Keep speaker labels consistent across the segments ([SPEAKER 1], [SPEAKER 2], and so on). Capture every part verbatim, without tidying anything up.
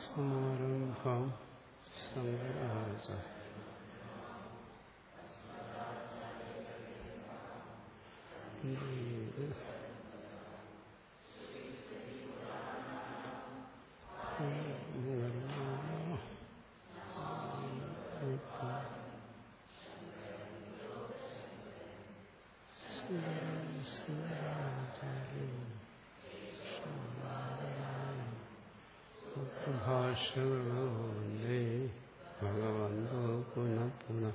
[SPEAKER 1] സമാരംഭം സംഗ്രഹാച ഭാഷകളേ ഭഗവന്തോ പുനഃ പുനഃ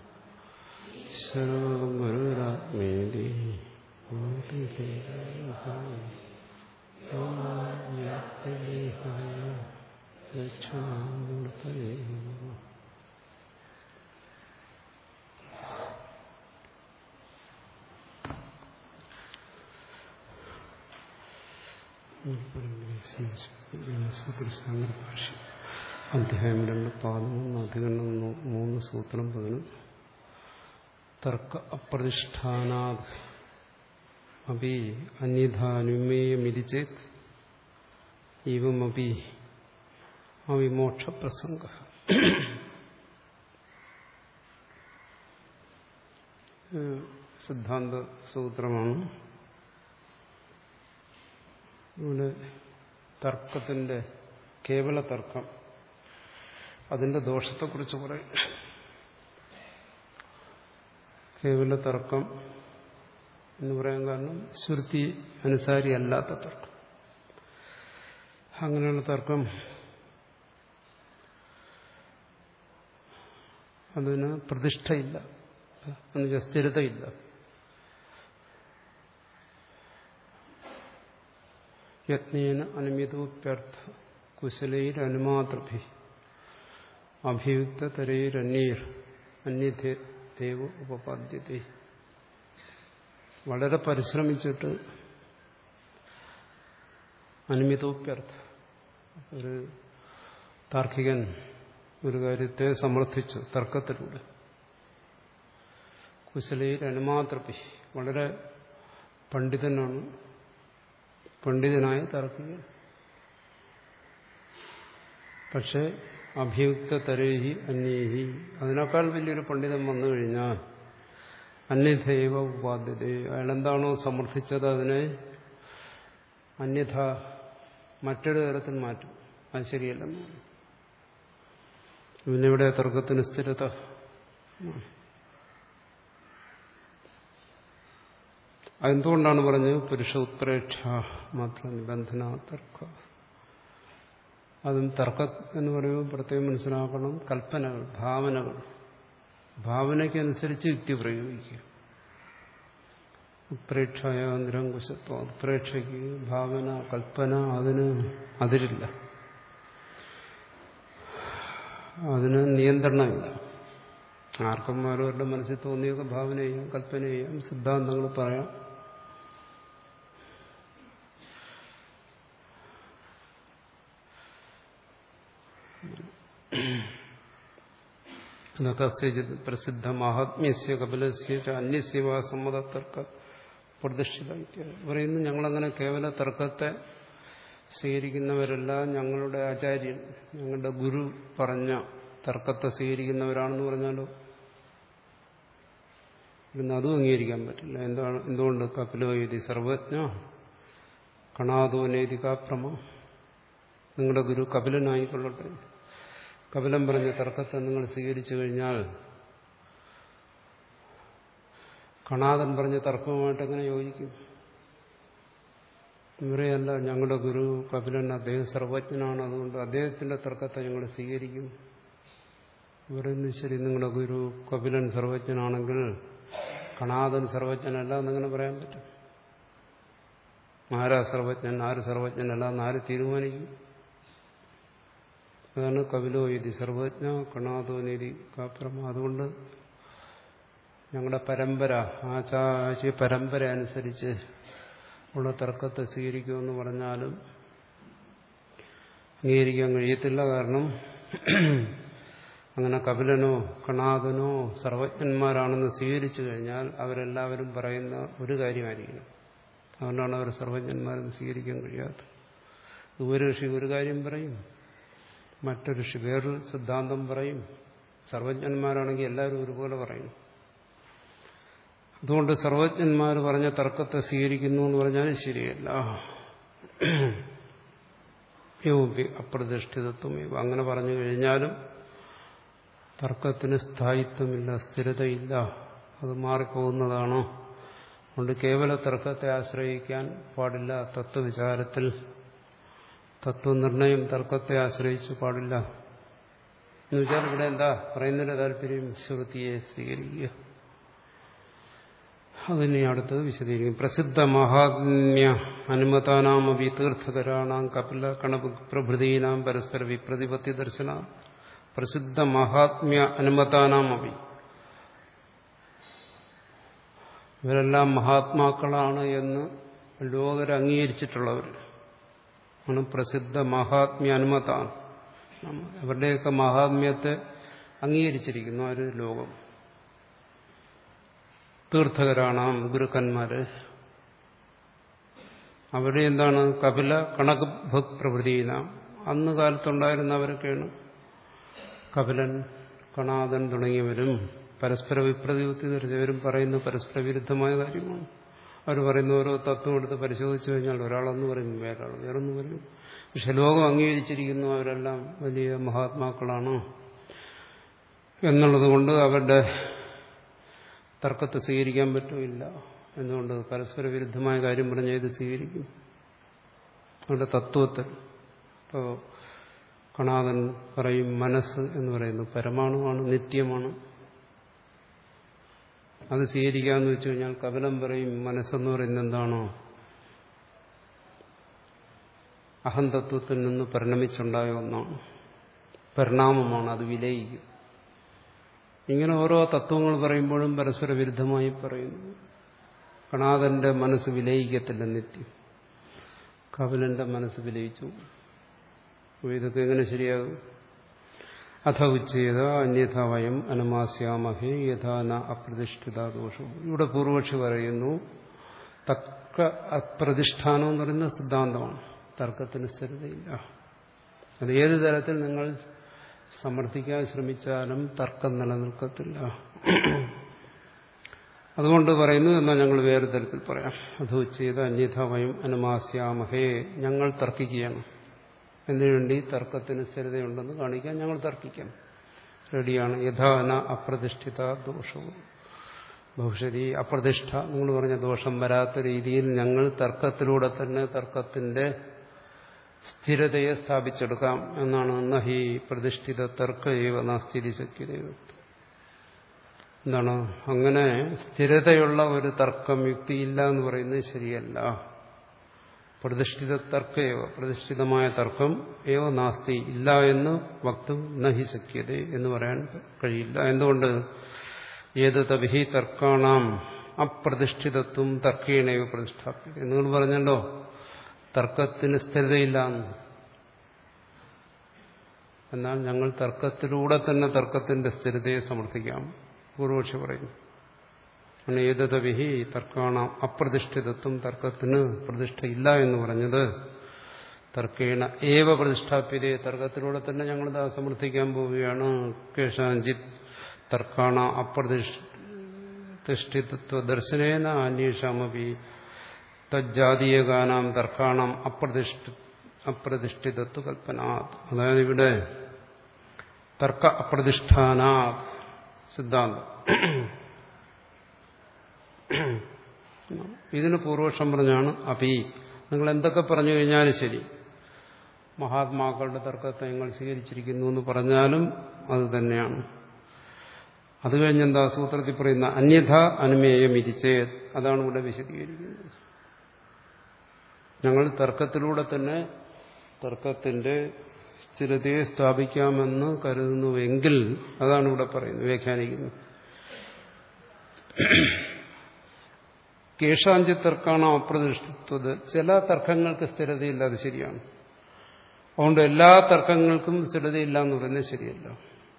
[SPEAKER 1] സർവഗുരുരാത്മേതി ദക്ഷിണാമൂർത്തയേ ഭാഷ അധ്യായം രണ്ട് പാദം ഒന്ന് അധികരണം മൂന്ന് സൂത്രം പതിന് തർക്ക അപ്രതിഷ്ഠാനാത് അപി അന്യഥാനുമേയമിരിചേത് ഇവമപി അവിമോക്ഷപ്രസംഗ. സിദ്ധാന്ത സൂത്രമാണ്. ഇവിടെ തർക്കത്തിന്റെ കേവല തർക്കം അതിന്റെ ദോഷത്തെക്കുറിച്ച് പറയും. കേവല തർക്കം എന്ന് പറയാൻ കാരണം ശ്രുതി അനുസാരി അല്ലാത്ത തർക്കം. അങ്ങനെയുള്ള തർക്കം അതിന് പ്രതിഷ്ഠയില്ല, അതിന് സ്ഥിരതയില്ല. യത്നേന അനുമിതോപ്യർത്ഥ കുശലൈരനുമാതൃഭി അഭിയുക്തതരൈരന്യർ അന്യദേവ ഉപപാദ്യത്തെ. വളരെ പരിശ്രമിച്ചിട്ട് അനുമിതോപ്യർത്ഥ ഒരു താർക്കികൻ ഒരു കാര്യത്തെ സമർത്ഥിച്ചു തർക്കത്തിലൂടെ. കുശലൈരനുമാതൃഭി വളരെ പണ്ഡിതനാണ്, പണ്ഡിതനായ താർക്കികൻ. പക്ഷെ അഭിയുക്ത തരേഹി അന്യേഹി, അതിനേക്കാൾ വലിയൊരു പണ്ഡിതൻ വന്നു കഴിഞ്ഞാൽ അന്യഥൈവ ഉപാദ്യത, അയാളെന്താണോ സമർത്ഥിച്ചത് അതിനെ അന്യഥ മറ്റൊരു തരത്തിൽ മാറ്റും. അത് ശരിയല്ലെന്ന്. പിന്നിവിടെ തർക്കത്തിന് സ്ഥിരത. അതെന്തുകൊണ്ടാണ് പറഞ്ഞത്? പുരുഷ ഉത്പ്രേക്ഷ മാത്ര നിബന്ധന തർക്ക. അതും തർക്കം എന്ന് പറയുമ്പോൾ പ്രത്യേകം മനസ്സിലാക്കണം, കൽപ്പനകൾ, ഭാവനകൾ, ഭാവനയ്ക്കനുസരിച്ച് യുക്തി പ്രയോഗിക്കുക. ഉത്പ്രേക്ഷായ നിരങ്കുശത്വം, ഉത്പ്രേക്ഷയ്ക്ക് ഭാവന, കൽപ്പന അതിന് അതിരില്ല, അതിന് നിയന്ത്രണമില്ല. ആർക്കും ഓരോരുടെ മനസ്സിൽ തോന്നിയൊക്കെ ഭാവന ചെയ്യാം, കൽപ്പന ചെയ്യാം, സിദ്ധാന്തങ്ങൾ പറയാം. പ്രസിദ്ധ മഹാത്മ്യസ്യ കപിലസ്യ അന്യസ്യവാ സമ്മത തർക്ക പ്രതിഷ്ഠിത പറയുന്നു. ഞങ്ങളങ്ങനെ കേവല തർക്കത്തെ സ്വീകരിക്കുന്നവരല്ല, ഞങ്ങളുടെ ആചാര്യൻ, ഞങ്ങളുടെ ഗുരു പറഞ്ഞ തർക്കത്തെ സ്വീകരിക്കുന്നവരാണെന്ന് പറഞ്ഞാലോ പിന്നെ അതും അംഗീകരിക്കാൻ പറ്റില്ല. എന്താണ്? എന്തുകൊണ്ട്? കപിലോ യതി സർവജ്ഞ കണാദോ നേതികാപ്രമ. നിങ്ങളുടെ ഗുരു കപിലനായിക്കൊള്ളട്ടെ, കപിലൻ പറഞ്ഞ തർക്കത്തെ നിങ്ങൾ സ്വീകരിച്ചു കഴിഞ്ഞാൽ കണാദൻ പറഞ്ഞ തർക്കവുമായിട്ട് എങ്ങനെ യോജിക്കും? ഇവരെയല്ല, ഞങ്ങളുടെ ഗുരു കപിലൻ, അദ്ദേഹം സർവജ്ഞനാണ്, അതുകൊണ്ട് അദ്ദേഹത്തിന്റെ തർക്കത്തെ ഞങ്ങൾ സ്വീകരിക്കും. ഇവരെന്ന് ശരി, നിങ്ങളുടെ ഗുരു കപിലൻ സർവജ്ഞനാണെങ്കിൽ കണാദൻ സർവജ്ഞനല്ല എന്നിങ്ങനെ പറയാൻ പറ്റും? ആരാ സർവജ്ഞൻ, ആര് സർവജ്ഞനല്ല എന്നാര് തീരുമാനിക്കും? അതാണ് കപിലോ യതി സർവജ്ഞ കണാദോ നേതി കാപ്രമ. അതുകൊണ്ട് ഞങ്ങളുടെ പരമ്പര, ആചാര്യ പരമ്പര അനുസരിച്ച് ഉള്ള തർക്കത്തെ സ്വീകരിക്കുമെന്ന് പറഞ്ഞാലും അംഗീകരിക്കാൻ കഴിയത്തില്ല. കാരണം അങ്ങനെ കപിലനോ കണാദനോ സർവജ്ഞന്മാരാണെന്ന് സ്വീകരിച്ചു കഴിഞ്ഞാൽ അവരെല്ലാവരും പറയുന്ന ഒരു കാര്യമായിരിക്കണം. അതുകൊണ്ടാണ് അവർ സർവജ്ഞന്മാരെന്ന് സ്വീകരിക്കാൻ കഴിയാത്തത്. ഉപരിഷി ഒരു കാര്യം പറയും, മറ്റൊരു വേറൊരു സിദ്ധാന്തം പറയും, സർവജ്ഞന്മാരാണെങ്കിൽ എല്ലാവരും ഒരുപോലെ പറയും. അതുകൊണ്ട് സർവജ്ഞന്മാർ പറഞ്ഞ തർക്കത്തെ സ്വീകരിക്കുന്നു എന്ന് പറഞ്ഞാൽ ശരിയല്ല. അപ്രതിഷ്ഠിതത്വം അങ്ങനെ പറഞ്ഞു കഴിഞ്ഞാലും തർക്കത്തിന് സ്ഥായിത്വമില്ല, സ്ഥിരതയില്ല, അത് മാറിപ്പോകുന്നതാണോ? അതുകൊണ്ട് കേവല തർക്കത്തെ ആശ്രയിക്കാൻ പാടില്ല. തത്വവിചാരത്തിൽ തത്വനിർണയം തർക്കത്തെ ആശ്രയിച്ച് പാടില്ല എന്ന് വെച്ചാൽ ഇവിടെ എന്താ പറയുന്നതിന്റെ താല്പര്യം? ശ്രുതിയെ സ്വീകരിക്കുക. അതിനെ അടുത്തത് വിശദീകരിക്കും. പ്രസിദ്ധ മഹാത്മ്യ അനുമതാനാമപി തീർത്ഥകരാണാം കപില കണപ്രഭൃതീനാം പരസ്പര വിപ്രതിപത്തി ദർശന. പ്രസിദ്ധ മഹാത്മ്യ അനുമതാനാമപി, ഇവരെല്ലാം മഹാത്മാക്കളാണ് എന്ന് ലോകർ അംഗീകരിച്ചിട്ടുള്ളവർ ആണ് പ്രസിദ്ധ മഹാത്മ്യ അനുമതാണ്. അവരുടെയൊക്കെ മഹാത്മ്യത്തെ അംഗീകരിച്ചിരിക്കുന്നു ആ ഒരു ലോകം. തീർത്ഥകരാണ് ഗുരുക്കന്മാര്. അവിടെ എന്താണ്? കപില കണക് പ്രഭൃതീന, അന്ന് കാലത്തുണ്ടായിരുന്നവരൊക്കെയാണ്. കപിലൻ, കണാദൻ തുടങ്ങിയവരും പരസ്പര വിപ്രതിപത്തി ധരിച്ചവരും പറയുന്ന പരസ്പര വിരുദ്ധമായ കാര്യമാണ്. അവർ പറയുന്ന ഓരോ തത്വം എടുത്ത് പരിശോധിച്ചു കഴിഞ്ഞാൽ ഒരാളെന്ന് പറയും, വേറൊരാൾ വേറൊന്ന് പറയും. പക്ഷെ ലോകം അംഗീകരിച്ചിരിക്കുന്നു അവരെല്ലാം വലിയ മഹാത്മാക്കളാണ് എന്നുള്ളത് കൊണ്ട് അവരുടെ തർക്കത്തെ സ്വീകരിക്കാൻ പറ്റില്ല. എന്തുകൊണ്ട്? പരസ്പര വിരുദ്ധമായ കാര്യം പറഞ്ഞ ഇത് സ്വീകരിക്കും. അവരുടെ തത്വത്തിൽ ഇപ്പോൾ കണാദൻ പറയും മനസ്സ് എന്ന് പറയുന്നത് പരമാണുവാണ്, നിത്യമാണ്, അത് സ്വീകരിക്കാമെന്ന് വെച്ചു കഴിഞ്ഞാൽ കപിലൻ പറയും മനസ്സെന്ന് പറയുന്നത് എന്താണോ അഹന്തത്വത്തിൽ നിന്ന് പരിണമിച്ചുണ്ടായ ഒന്നാണ്, പരിണാമമാണ്, അത് വിലയിക്കും. ഇങ്ങനെ ഓരോ തത്വങ്ങൾ പറയുമ്പോഴും പരസ്പര വിരുദ്ധമായി പറയുന്നു. കണാദന്റെ മനസ്സ് വിലയിക്കത്തില്ല, നിത്യം. കപിലന്റെ മനസ്സ് വിലയിച്ചു. ഇതൊക്കെ എങ്ങനെ ശരിയാകും? അഥ ഉച്ചേത അന്യഥ വയം അനുമാസ്യാമഹേ യഥാന അപ്രതിഷ്ഠിത ദോഷവും. ഇവിടെ പൂർവക്ഷി പറയുന്നു തർക്ക അപ്രതിഷ്ഠാനം എന്ന് പറയുന്ന സിദ്ധാന്തമാണ്. തർക്കത്തിന് സ്ഥിരതയില്ല. അത് ഏത് തരത്തിൽ നിങ്ങൾ സമർത്ഥിക്കാൻ ശ്രമിച്ചാലും തർക്കം നിലനിൽക്കത്തില്ല. അതുകൊണ്ട് പറയുന്നു, എന്നാൽ ഞങ്ങൾ വേറെ തരത്തിൽ പറയാം. അത് ഉച്ചേത അന്യഥ വയം അനുമാസ്യാമഹേ, ഞങ്ങൾ തർക്കിക്കുകയാണ്. എന്തിനുവേണ്ടി? തർക്കത്തിന് സ്ഥിരതയുണ്ടെന്ന് കാണിക്കാൻ ഞങ്ങൾ തർക്കിക്കാം, റെഡിയാണ്. യഥാന അപ്രതിഷ്ഠിത ദോഷവും ഭവിഷ്യതി. അപ്രതിഷ്ഠ നിങ്ങൾ പറഞ്ഞ ദോഷം വരാത്ത രീതിയിൽ ഞങ്ങൾ തർക്കത്തിലൂടെ തന്നെ തർക്കത്തിന്റെ സ്ഥിരതയെ സ്ഥാപിച്ചെടുക്കാം എന്നാണ്. നഹി പ്രതിഷ്ഠിത തർക്ക ഏവ നാസ്തി ശക്യത. എന്താണ്? അങ്ങനെ സ്ഥിരതയുള്ള ഒരു തർക്കം, യുക്തിയില്ല എന്ന് പറയുന്നത് ശരിയല്ല. പ്രതിഷ്ഠിത തർക്കയേവ, പ്രതിഷ്ഠിതമായ തർക്കം ഏവ നാസ്തി, ഇല്ല എന്ന് വക്തും നഹി ശക്യത എന്ന് പറയാൻ കഴിയില്ല. എന്തുകൊണ്ട്? ഏത് തവിഹി തർക്കാണാം അപ്രതിഷ്ഠിതത്വം തർക്കേണേവ പ്രതിഷ്ഠാപ്യത. നിങ്ങൾ പറഞ്ഞല്ലോ തർക്കത്തിന് സ്ഥിരതയില്ല. എന്നാൽ ഞങ്ങൾ തർക്കത്തിലൂടെ തന്നെ തർക്കത്തിന്റെ സ്ഥിരതയെ സമർത്ഥിക്കാം. പൂർവക്ഷി പറയുന്നു ഏതതവിഹി തർക്കാണാം അപ്രതിഷ്ഠിതത്വം, തർക്കത്തിന് പ്രതിഷ്ഠയില്ല എന്ന് പറഞ്ഞത് തർക്കേണ ഏവ പ്രതിഷ്ഠാപ്യതേ, തർക്കത്തിലൂടെ തന്നെ ഞങ്ങളിത് സമർത്ഥിക്കാൻ പോവുകയാണ്. കേശാഞ്ചിത് തർക്കാണ അപ്രതിഷ്ഠിതത്വ ദർശനേന അന്വേഷാമപി തജ്ജാതീയകാനാം തർക്കാണം അപ്രതിഷ്ഠി അപ്രതിഷ്ഠിതത്വ കൽപ്പനാത്. അതായത് ഇവിടെ തർക്ക അപ്രതിഷ്ഠാനാ സിദ്ധാന്തം. ഇതിന് പൂർവക്ഷം പറഞ്ഞാണ് അപി, നിങ്ങൾ എന്തൊക്കെ പറഞ്ഞു കഴിഞ്ഞാലും ശരി, മഹാത്മാക്കളുടെ തർക്കത്തെ നിങ്ങൾ സ്വീകരിച്ചിരിക്കുന്നു എന്ന് പറഞ്ഞാലും അത് തന്നെയാണ്. അത് കഴിഞ്ഞെന്താ സൂത്രത്തിൽ പറയുന്ന അന്യഥ അനുമേയം ഇരിച്ചേ, അതാണ് ഇവിടെ വിശദീകരിക്കുന്നത്. ഞങ്ങൾ തർക്കത്തിലൂടെ തന്നെ തർക്കത്തിന്റെ സ്ഥിരതയെ സ്ഥാപിക്കാമെന്ന് കരുതുന്നുവെങ്കിൽ, അതാണ് ഇവിടെ പറയുന്നത്, വ്യാഖ്യാനിക്കുന്നത്. കേശാഞ്ചി തർക്കാണോ അപ്രതിഷ്ഠിത്വത്, ചില തർക്കങ്ങൾക്ക് സ്ഥിരതയില്ല, അത് ശരിയാണ്. അതുകൊണ്ട് എല്ലാ തർക്കങ്ങൾക്കും സ്ഥിരതയില്ല എന്ന് പറയുന്നത് ശരിയല്ല.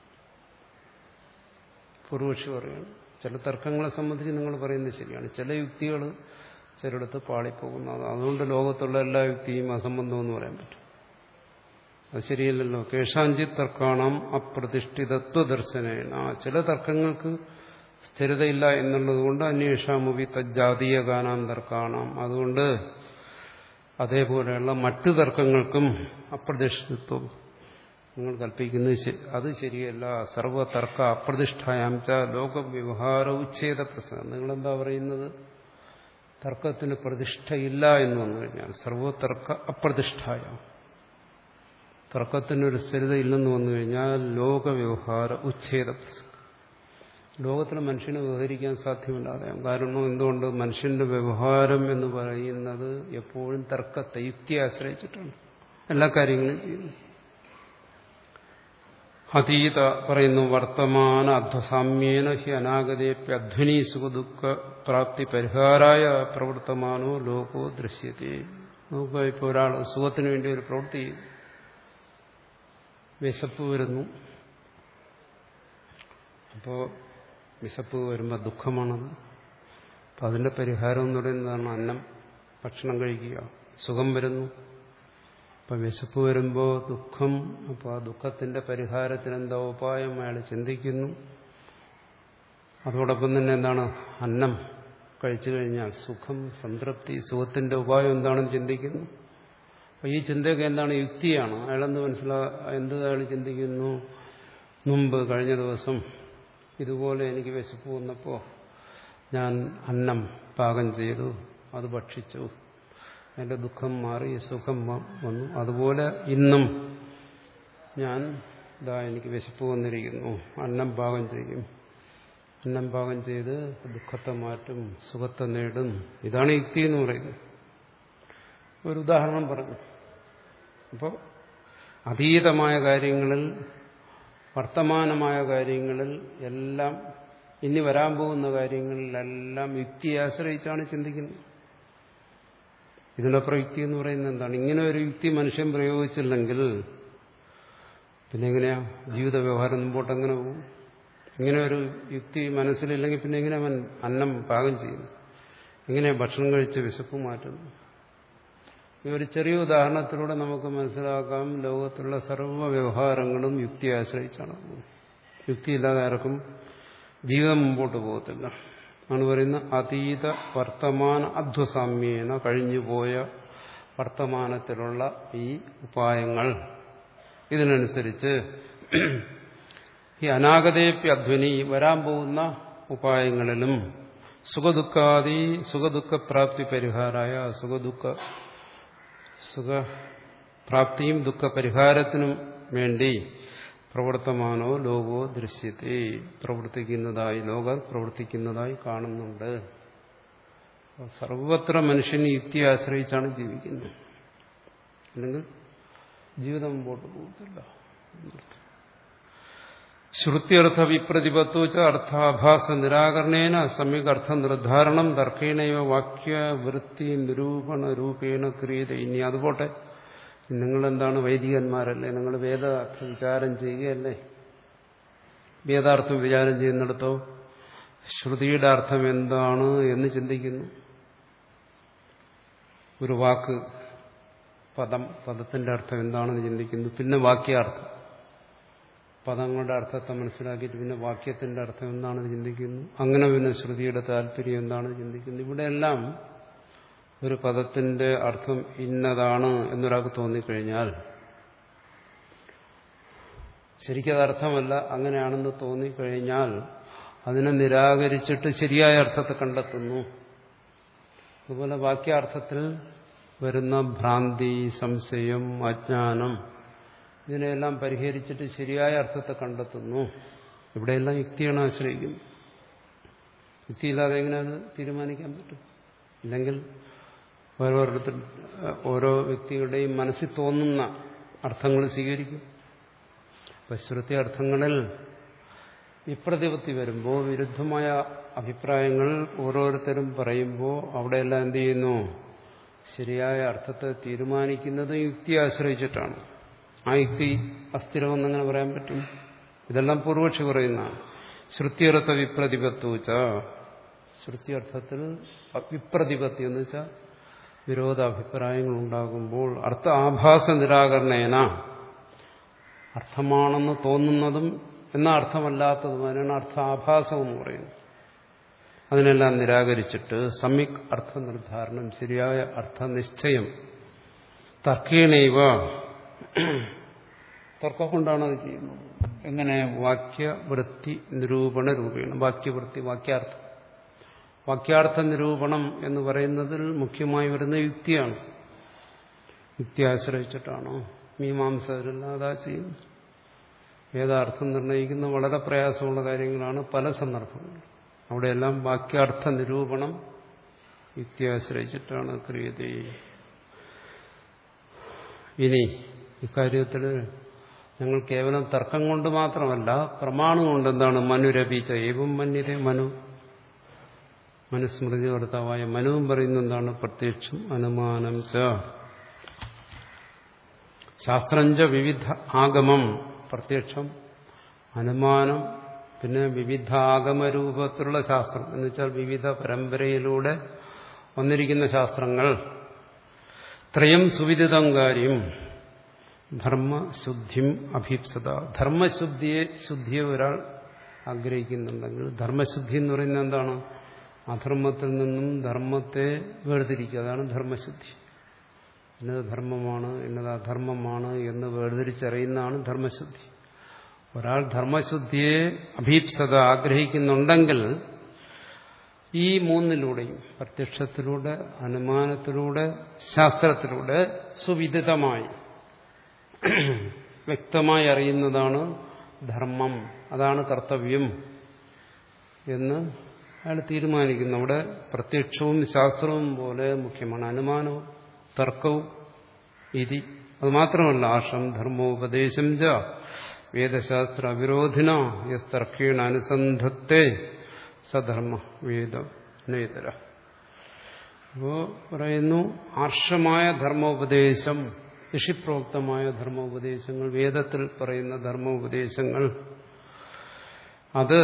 [SPEAKER 1] പൂർവക്ഷി പറയുകയാണ് ചില തർക്കങ്ങളെ സംബന്ധിച്ച് നിങ്ങൾ പറയുന്നത് ശരിയാണ്, ചില യുക്തികൾ ചിലയിടത്ത് പാളിപ്പോകുന്നതാണ്. അതുകൊണ്ട് ലോകത്തുള്ള എല്ലാ യുക്തിയും അസംബന്ധമെന്ന് പറയാൻ പറ്റും. അത് ശരിയല്ലല്ലോ. കേഷാഞ്ചിത് തർക്കാണം അപ്രതിഷ്ഠിതത്വ ദർശനേന. ചില തർക്കങ്ങൾക്ക് സ്ഥിരതയില്ല എന്നുള്ളത് കൊണ്ട് അന്വേഷാമുപി തജ്ജാതീയ ഗാനാം തർക്കാണം. അതുകൊണ്ട് അതേപോലെയുള്ള മറ്റു തർക്കങ്ങൾക്കും അപ്രതിഷ്ഠിത്വം നിങ്ങൾ കൽപ്പിക്കുന്നത് അത് ശരിയല്ല. സർവതർക്ക അപ്രതിഷ്ഠായാം ച ലോകവ്യവഹാര ഉച്ഛേദ പ്രശ്നം. നിങ്ങളെന്താ പറയുന്നത്? തർക്കത്തിന് പ്രതിഷ്ഠയില്ല എന്ന് വന്നു കഴിഞ്ഞാൽ സർവതർക്ക അപ്രതിഷ്ഠായാം, തർക്കത്തിനൊരു സ്ഥിരതയില്ലെന്ന് വന്നു കഴിഞ്ഞാൽ ലോകവ്യവഹാര ഉച്ഛേദ പ്രശ്നം. ലോകത്തിൽ മനുഷ്യന് വ്യവഹരിക്കാൻ സാധ്യമല്ലാതെ. കാരണം എന്തുകൊണ്ട്? മനുഷ്യന്റെ വ്യവഹാരം എന്ന് പറയുന്നത് എപ്പോഴും തർക്കത്തെ, യുക്തിയെ ആശ്രയിച്ചിട്ടാണ് എല്ലാ കാര്യങ്ങളും ചെയ്യുന്നത്. അതീത പറയുന്നു വർത്തമാന അധ്വസാമ്യേന ഹി അനാഗതേപ്യ അധ്വനി സുഖദുഃഖ പ്രാപ്തി പരിഹാരായ പ്രവർത്തമാനോ ലോകോ ദൃശ്യത്തെ. നമുക്ക് ഇപ്പോൾ ഒരാൾ സുഖത്തിന് വേണ്ടി ഒരു പ്രവൃത്തി ചെയ്തു, വിശപ്പ് വരുന്നു. അപ്പോൾ വിശപ്പ് വരുമ്പോൾ ദുഃഖമാണത്. അപ്പം അതിന്റെ പരിഹാരം എന്ന് പറയുന്നതാണ് അന്നം, ഭക്ഷണം കഴിക്കുക. സുഖം വരുന്നു, അപ്പം വിശപ്പ് വരുമ്പോൾ ദുഃഖം. അപ്പോൾ ആ ദുഃഖത്തിന്റെ പരിഹാരത്തിന് എന്താ ഉപായം അയാൾ ചിന്തിക്കുന്നു. അതോടൊപ്പം തന്നെ എന്താണ്? അന്നം കഴിച്ചു കഴിഞ്ഞാൽ സുഖം, സംതൃപ്തി, സുഖത്തിന്റെ ഉപായം എന്താണെന്ന് ചിന്തിക്കുന്നു. അപ്പം ഈ ചിന്തയൊക്കെ എന്താണ്? യുക്തിയാണ്. അയാളെന്ത് മനസ്സിലാ എന്ത് അയാൾ ചിന്തിക്കുന്നു? മുമ്പ് കഴിഞ്ഞ ദിവസം ഇതുപോലെ എനിക്ക് വിശപ്പ് വന്നപ്പോൾ ഞാൻ അന്നം പാകം ചെയ്തു, അത് ഭക്ഷിച്ചു, എൻ്റെ ദുഃഖം മാറി, സുഖം വന്നു. അതുപോലെ ഇന്നും ഞാൻ ഇതാ എനിക്ക് വിശപ്പ് വന്നിരിക്കുന്നു, അന്നം പാകം ചെയ്യും, അന്നം പാകം ചെയ്ത് ദുഃഖത്തെ മാറ്റും, സുഖത്തെ നേടും. ഇതാണ് യുക്തി എന്ന് പറയുന്നത്. ഒരു ഉദാഹരണം പറഞ്ഞു. അപ്പോൾ അതീതമായ കാര്യങ്ങളിൽ, വർത്തമാനമായ കാര്യങ്ങളിൽ എല്ലാം, ഇനി വരാൻ പോകുന്ന കാര്യങ്ങളിലെല്ലാം യുക്തിയെ ആശ്രയിച്ചാണ് ചിന്തിക്കുന്നത്. ഇതിനപ്പുറം യുക്തി എന്ന് പറയുന്നത് എന്താണ്? ഇങ്ങനെ ഒരു യുക്തി മനുഷ്യൻ പ്രയോഗിച്ചില്ലെങ്കിൽ പിന്നെ എങ്ങനെയാ ജീവിത വ്യവഹാരം മുമ്പോട്ട് എങ്ങനെ പോകും? ഇങ്ങനെ ഒരു യുക്തി മനസ്സിലില്ലെങ്കിൽ പിന്നെ എങ്ങനെ അവൻ അന്നം പാകം ചെയ്യുന്നു? എങ്ങനെയാ ഭക്ഷണം കഴിച്ച് വിശപ്പ് മാറ്റുന്നു? ഈ ഒരു ചെറിയ ഉദാഹരണത്തിലൂടെ നമുക്ക് മനസ്സിലാക്കാം ലോകത്തിലുള്ള സർവ്വ വ്യവഹാരങ്ങളും യുക്തിയെ ആശ്രയിച്ചാണ്. യുക്തിയില്ലാതെ ആർക്കും ജീവിതം മുമ്പോട്ട് പോകത്തില്ല. ആണ് പറയുന്ന അതീത വർത്തമാന അധ്വസാമ്യേന, കഴിഞ്ഞുപോയ വർത്തമാനത്തിലുള്ള ഈ ഉപായങ്ങൾ, ഇതിനനുസരിച്ച് ഈ അനാഗതേപ്യ അധ്വനി, വരാൻ പോകുന്ന ഉപായങ്ങളിലും സുഖദുഃഖാദി സുഖദുഃഖപ്രാപ്തി പരിഹാരായ, സുഖദുഃഖ സുഖപ്രാപ്തിയും ദുഃഖപരിഹാരത്തിനും വേണ്ടി പ്രവർത്തമാനോ ലോകോ ദൃശ്യത്തെ, പ്രവർത്തിക്കുന്നതായി, ലോകം പ്രവർത്തിക്കുന്നതായി കാണുന്നുണ്ട്. സർവത്ര മനുഷ്യൻ യുക്തിയെ ആശ്രയിച്ചാണ് ജീവിക്കുന്നത്. അല്ലെങ്കിൽ ജീവിതം മുമ്പോട്ട് പോകത്തില്ല. ശ്രുത്യർത്ഥ വിപ്രതിപത്തോ ച അർത്ഥാഭാസ നിരാകരണേന സമ്യക് അർത്ഥ നിർദ്ധാരണം തർക്കേണയോ വാക്യവൃത്തി നിരൂപണ രൂപേണ ക്രിയത. ഇനി അതുപോട്ടെ, നിങ്ങളെന്താണ് വൈദികന്മാരല്ലേ, നിങ്ങൾ വേദാർത്ഥം വിചാരം ചെയ്യുകയല്ലേ? വേദാർത്ഥം വിചാരം ചെയ്യുന്നിടത്തോ ശ്രുതിയുടെ അർത്ഥം എന്താണ് എന്ന് ചിന്തിക്കുന്നു. ഒരു വാക്ക്, പദം, പദത്തിന്റെ അർത്ഥം എന്താണെന്ന് ചിന്തിക്കുന്നു. പിന്നെ വാക്യാർത്ഥം, പദങ്ങളുടെ അർത്ഥത്തെ മനസ്സിലാക്കിയിട്ട് പിന്നെ വാക്യത്തിന്റെ അർത്ഥം എന്താണെന്ന് ചിന്തിക്കുന്നു. അങ്ങനെ പിന്നെ ശ്രുതിയുടെ താല്പര്യം എന്താണെന്ന് ചിന്തിക്കുന്നു. ഇവിടെയെല്ലാം ഒരു പദത്തിന്റെ അർത്ഥം ഇന്നതാണ് എന്നൊരാൾക്ക് തോന്നിക്കഴിഞ്ഞാൽ, ശരിക്കത് അർത്ഥമല്ല, അങ്ങനെയാണെന്ന് തോന്നിക്കഴിഞ്ഞാൽ അതിനെ നിരാകരിച്ചിട്ട് ശരിയായ അർത്ഥത്തെ കണ്ടെത്തുന്നു. അതുപോലെ വാക്യാർത്ഥത്തിൽ വരുന്ന ഭ്രാന്തി, സംശയം, അജ്ഞാനം, ഇതിനെല്ലാം പരിഹരിച്ചിട്ട് ശരിയായ അർത്ഥത്തെ കണ്ടെത്തുന്നു. ഇവിടെയെല്ലാം യുക്തിയാണ് ആശ്രയിക്കുന്നത്. യുക്തിയില്ലാതെ എങ്ങനെ അത് തീരുമാനിക്കാൻ പറ്റും? ഇല്ലെങ്കിൽ ഓരോരുത്തർ ഓരോ വ്യക്തികളുടെയും മനസ്സിൽ തോന്നുന്ന അർത്ഥങ്ങൾ സ്വീകരിക്കും. അപ്പം ശ്രുതി അർത്ഥങ്ങളിൽ വിപ്രതിപത്തി വരുമ്പോൾ, വിരുദ്ധമായ അഭിപ്രായങ്ങൾ ഓരോരുത്തരും പറയുമ്പോൾ അവിടെയെല്ലാം എന്ത് ചെയ്യുന്നു? ശരിയായ അർത്ഥത്തെ തീരുമാനിക്കുന്നത് യുക്തിയെ ആശ്രയിച്ചിട്ടാണ്. ആ യുക്തി അസ്ഥിരമെന്നങ്ങനെ പറയാൻ പറ്റും? ഇതെല്ലാം പൂർവക്ഷി പറയുന്നതാണ്. ശ്രുത്യർത്ഥ വിപ്രതിപത്തൂച്ച, ശ്രുത്യർത്ഥത്തിൽ വിപ്രതിപത്തി എന്ന് വെച്ചാൽ വിരോധാഭിപ്രായങ്ങൾ ഉണ്ടാകുമ്പോൾ അർത്ഥ ആഭാസ നിരാകരണേന, അർത്ഥമാണെന്ന് തോന്നുന്നതും എന്നാൽ അർത്ഥമല്ലാത്തതും അതിനാണ് അർത്ഥാഭാസം എന്ന് പറയുന്നത്. അതിനെല്ലാം നിരാകരിച്ചിട്ട് സമ്യക് അർത്ഥ നിർദ്ധാരണം, ശരിയായ അർത്ഥനിശ്ചയം തർക്കേണൈവ, തർക്കം കൊണ്ടാണ് അത് ചെയ്യുന്നത്. എങ്ങനെ? വാക്യവൃത്തി നിരൂപണ രൂപേണ. വാക്യവൃത്തി, വാക്യാർത്ഥം. വാക്യാർത്ഥ നിരൂപണം എന്ന് പറയുന്നതിൽ മുഖ്യമായി വരുന്ന യുക്തിയാണ്. യുക്തി ആശ്രയിച്ചിട്ടാണോ മീമാംസകരെല്ലാം അതാ ചെയ്യുന്നത്. വേദാർത്ഥം നിർണ്ണയിക്കുന്ന വളരെ പ്രയാസമുള്ള കാര്യങ്ങളാണ് പല സന്ദർഭങ്ങളും. അവിടെയെല്ലാം വാക്യാർത്ഥ നിരൂപണം യുക്തി ആശ്രയിച്ചിട്ടാണ് ക്രിയത. ഇനി ഇക്കാര്യത്തിൽ ഞങ്ങൾ കേവലം തർക്കം കൊണ്ട് മാത്രമല്ല, പ്രമാണം കൊണ്ട് എന്താണ്? മനുരപിച്ച ഏവം മന്യരെ മനു, മനുസ്മൃതി കർത്താവായ മനുവും പറയുന്ന എന്താണ്? പ്രത്യക്ഷം അനുമാനം ച ശാസ്ത്രഞ്ച വിവിധ ആഗമം. പ്രത്യക്ഷം, അനുമാനം, പിന്നെ വിവിധ ആഗമരൂപത്തിലുള്ള ശാസ്ത്രം എന്ന് വെച്ചാൽ വിവിധ പരമ്പരയിലൂടെ വന്നിരിക്കുന്ന ശാസ്ത്രങ്ങൾ. ത്രയം സുവിദിതം കാര്യം ധർമ്മശുദ്ധിം അഭീപ്സത. ധർമ്മശുദ്ധിയെ ശുദ്ധിയെ ഒരാൾ ആഗ്രഹിക്കുന്നുണ്ടെങ്കിൽ, ധർമ്മശുദ്ധി എന്ന് പറയുന്നത് എന്താണ്? അധർമ്മത്തിൽ നിന്നും ധർമ്മത്തെ വേർതിരിക്കുക. അതാണ് ധർമ്മശുദ്ധി. ഇന്നത് ധർമ്മമാണ്, ഇന്നത് അധർമ്മമാണ് എന്ന് വേർതിരിച്ചറിയുന്നതാണ് ധർമ്മശുദ്ധി. ഒരാൾ ധർമ്മശുദ്ധിയെ അഭീപ്സത ആഗ്രഹിക്കുന്നുണ്ടെങ്കിൽ ഈ മൂന്നിലൂടെയും, പ്രത്യക്ഷത്തിലൂടെ, അനുമാനത്തിലൂടെ, ശാസ്ത്രത്തിലൂടെ സുവിദിതമായി വ്യക്തമായി അറിയുന്നതാണ് ധർമ്മം, അതാണ് കർത്തവ്യം എന്ന് അയാൾ തീരുമാനിക്കുന്നു. അവിടെ പ്രത്യക്ഷവും ശാസ്ത്രവും പോലെ മുഖ്യമാണ് അനുമാനവും തർക്കവും. ഇതി അത് മാത്രമല്ല, ആഷം ധർമ്മോപദേശം ച വേദശാസ്ത്ര അവിരോധിന യർക്കേണ അനുസന്ധത്തെ സധർമ്മ വേദ നേതര. അപ്പോ പറയുന്നു, ആർഷമായ ധർമ്മോപദേശം, ഋഷിപ്രോക്തമായ ധർമ്മോപദേശങ്ങൾ, വേദത്തിൽ പറയുന്ന ധർമ്മോപദേശങ്ങൾ, അത്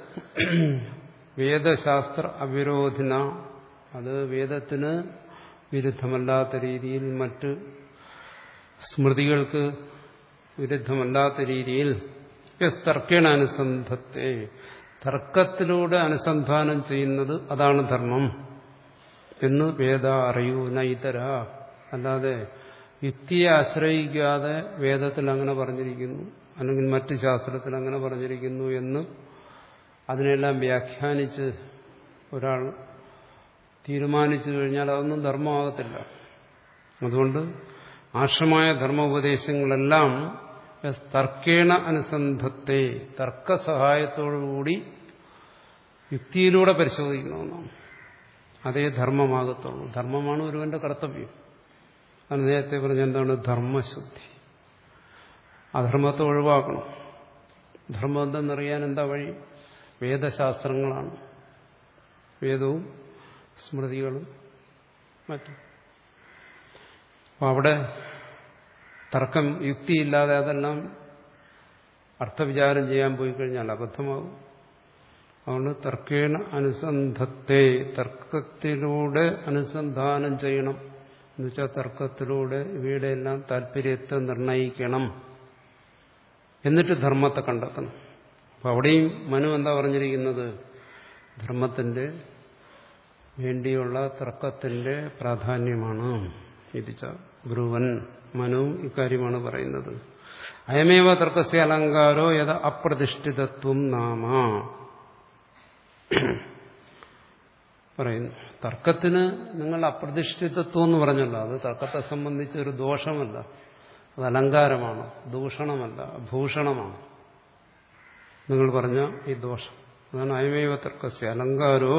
[SPEAKER 1] വേദശാസ്ത്ര അവിരോധിന, അത് വേദത്തിന് വിരുദ്ധമല്ലാത്ത രീതിയിൽ, മറ്റ് സ്മൃതികൾക്ക് വിരുദ്ധമല്ലാത്ത രീതിയിൽ തർക്കേണ അനുസന്ധത്തെ, തർക്കത്തിലൂടെ അനുസന്ധാനം ചെയ്യുന്നത് അതാണ് ധർമ്മം എന്ന് വേദ അറിയൂ നൈതര. അല്ലാതെ യുക്തിയെ ആശ്രയിക്കാതെ വേദത്തിൽ അങ്ങനെ പറഞ്ഞിരിക്കുന്നു അല്ലെങ്കിൽ മറ്റ് ശാസ്ത്രത്തിൽ അങ്ങനെ പറഞ്ഞിരിക്കുന്നു എന്ന് അതിനെല്ലാം വ്യാഖ്യാനിച്ച് ഒരാൾ തീരുമാനിച്ചു കഴിഞ്ഞാൽ അതൊന്നും ധർമ്മമാകത്തില്ല. അതുകൊണ്ട് ആർഷമായ ധർമ്മോപദേശങ്ങളെല്ലാം തർക്കേണ അനുസന്ധത്തെ, തർക്കസഹായത്തോടുകൂടി യുക്തിയിലൂടെ പരിശോധിക്കണമെന്നാണ്. അതേ ധർമ്മമാകത്തുള്ളൂ. ധർമ്മമാണ് ഒരുവന്റെ കർത്തവ്യം. അത് നേരത്തെ പറഞ്ഞ എന്താണ്? ധർമ്മശുദ്ധി. അധർമ്മത്തെ ഒഴിവാക്കണം. ധർമ്മം എന്തെന്നറിയാൻ എന്താ വഴി? വേദശാസ്ത്രങ്ങളാണ്. വേദവും സ്മൃതികളും മറ്റും. അപ്പം അവിടെ തർക്കം, യുക്തിയില്ലാതെ അതെല്ലാം അർത്ഥവിചാരം ചെയ്യാൻ പോയി കഴിഞ്ഞാൽ അബദ്ധമാകും. അതുകൊണ്ട് തർക്കേണ അനുസന്ധത്തെ, തർക്കത്തിലൂടെ അനുസന്ധാനം ചെയ്യണം. എന്നുവെച്ചാൽ തർക്കത്തിലൂടെ ഇവയുടെ എല്ലാം താല്പര്യത്തെ നിർണയിക്കണം. എന്നിട്ട് ധർമ്മത്തെ കണ്ടെത്തണം. അപ്പം അവിടെയും മനു എന്താ പറഞ്ഞിരിക്കുന്നത്? ധർമ്മത്തിന്റെ വേണ്ടിയുള്ള തർക്കത്തിന്റെ പ്രാധാന്യമാണ്. ഇതിച്ച ബ്രുവൻ മനുവും ഇക്കാര്യമാണ് പറയുന്നത്. അയമേവ തർക്കസ്യ അലങ്കാരോ യഥ അപ്രതിഷ്ഠിതത്വം നാമ. പറയുന്നു, തർക്കത്തിന് നിങ്ങൾ അപ്രതിഷ്ഠിതത്വം എന്ന് പറഞ്ഞല്ലോ, അത് തർക്കത്തെ സംബന്ധിച്ച് ഒരു ദോഷമല്ല, അത് അലങ്കാരമാണ്, ദൂഷണമല്ല, ഭൂഷണമാണ്. നിങ്ങൾ പറഞ്ഞ ഈ ദോഷം അതാണ് അയമേവ തർക്കസ്യ അലങ്കാരോ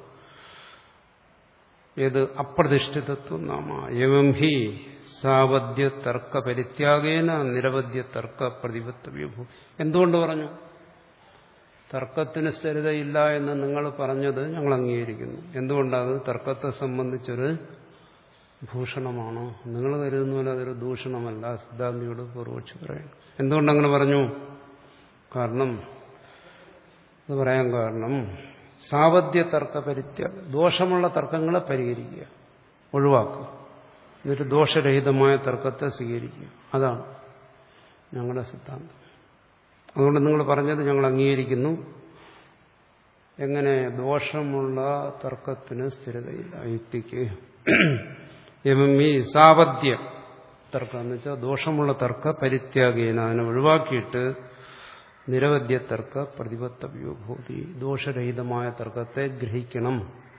[SPEAKER 1] ഏത് അപ്രതിഷ്ഠിതത്വം നാമ. എവം ഹി സാവദ്യ തർക്ക പരിത്യാഗേന നിരവധ്യ തർക്ക പ്രതിപത്തവ്യഭൂ. എന്തുകൊണ്ട് പറഞ്ഞു? തർക്കത്തിന് സ്ഥിരതയില്ല എന്ന് നിങ്ങൾ പറഞ്ഞത് ഞങ്ങൾ അംഗീകരിക്കുന്നു. എന്തുകൊണ്ടത് തർക്കത്തെ സംബന്ധിച്ചൊരു ഭൂഷണമാണോ? നിങ്ങൾ കരുതുന്ന പോലെ അതൊരു ദൂഷണമല്ല. സിദ്ധാന്തിയോട് പൂർവക്ഷി പറയുന്നു. എന്തുകൊണ്ടങ്ങനെ പറഞ്ഞു? കാരണം ഇത് പറയാൻ കാരണം സാവദ്യ തർക്ക പരിത്യാഗ, ദോഷമുള്ള തർക്കങ്ങളെ പരിഹരിക്കുക, ഒഴിവാക്കുക, എന്നിട്ട് ദോഷരഹിതമായ തർക്കത്തെ സ്വീകരിക്കുക. അതാണ് ഞങ്ങളുടെ സിദ്ധാന്തം. അതുകൊണ്ട് നിങ്ങൾ പറഞ്ഞത് ഞങ്ങൾ അംഗീകരിക്കുന്നു. എങ്ങനെ? ദോഷമുള്ള തർക്കത്തിന് സ്ഥിരതയില്ല, യുക്തിക്ക്. എമി സാവദ്യ തർക്കം എന്ന് വെച്ചാൽ ദോഷമുള്ള തർക്ക പരിത്യാഗേന, അതിനെ ഒഴിവാക്കിയിട്ട് നിരവധ്യ തർക്ക പ്രതിപത്തവ്യോ ഭൂതി, ദോഷരഹിതമായ തർക്കത്തെ ഗ്രഹിക്കണം.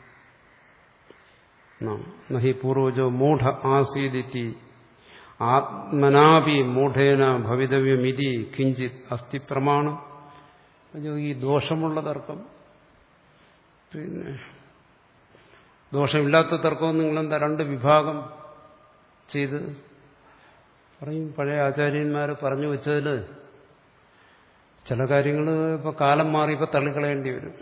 [SPEAKER 1] നഹി പൂർവജോ മൂഢ ആസീദിതി ആത്മനാപി മൂഢേന ഭവിതവ്യമിതി കിഞ്ചിത് അസ്ഥി പ്രമാണം. ഈ ദോഷമുള്ള തർക്കം, പിന്നെ ദോഷമില്ലാത്ത തർക്കവും നിങ്ങളെന്താ രണ്ട് വിഭാഗം ചെയ്ത് പറയും? പഴയ ആചാര്യന്മാർ പറഞ്ഞു വെച്ചതിൽ ചില കാര്യങ്ങൾ ഇപ്പൊ കാലം മാറി ഇപ്പൊ തള്ളിക്കളയേണ്ടി വരും.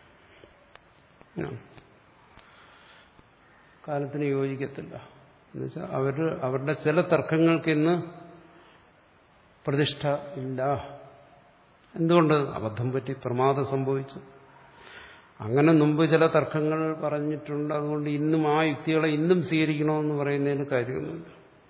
[SPEAKER 1] കാലത്തിന് യോജിക്കത്തില്ല. എന്നുവെച്ചാൽ അവർ അവരുടെ ചില തർക്കങ്ങൾക്ക് ഇന്ന് പ്രതിഷ്ഠ ഇല്ല. എന്തുകൊണ്ട്? അബദ്ധം പറ്റി, പ്രമാദം സംഭവിച്ചു. അങ്ങനെ മുമ്പ് ചില തർക്കങ്ങൾ പറഞ്ഞിട്ടുണ്ട്. അതുകൊണ്ട് ഇന്നും ആ യുക്തികളെ ഇന്നും സ്വീകരിക്കണമെന്ന് പറയുന്നതിന് കാര്യമൊന്നുമില്ല.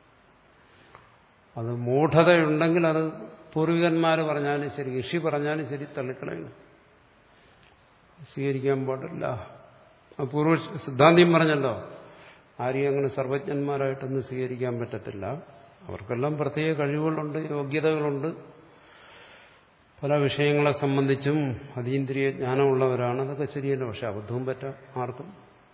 [SPEAKER 1] അത് മൂഢതയുണ്ടെങ്കിൽ അത് പൂർവികന്മാർ പറഞ്ഞാലും ശരി, ഋഷി പറഞ്ഞാലും ശരി, തള്ളിക്കളയണം, സ്വീകരിക്കാൻ പാടില്ല. പൂർവ സിദ്ധാന്തിയും പറഞ്ഞല്ലോ, ആരെയും അങ്ങനെ സർവജ്ഞന്മാരായിട്ടൊന്നും സ്വീകരിക്കാൻ പറ്റത്തില്ല. അവർക്കെല്ലാം പ്രത്യേക കഴിവുകളുണ്ട്, യോഗ്യതകളുണ്ട്. പല വിഷയങ്ങളെ സംബന്ധിച്ചും അതീന്ദ്രിയ ജ്ഞാനമുള്ളവരാണ്. അതൊക്കെ ശരിയല്ല. പക്ഷെ അബദ്ധവും പറ്റാം ആർക്കും.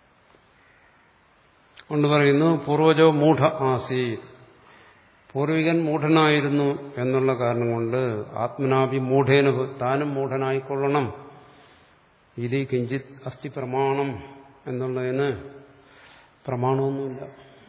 [SPEAKER 1] കൊണ്ട് പറയുന്നു പൂർവജോ മൂഢ ആസീ, പൂർവികൻ മൂഢനായിരുന്നു എന്നുള്ള കാരണം കൊണ്ട് ആത്മനാഭി മൂഢേന, താനും മൂഢനായിക്കൊള്ളണം. ഇത് കിഞ്ചിത് അസ്ഥി പ്രമാണം എന്നുള്ളതിന് പ്രമാണമൊന്നുമില്ല.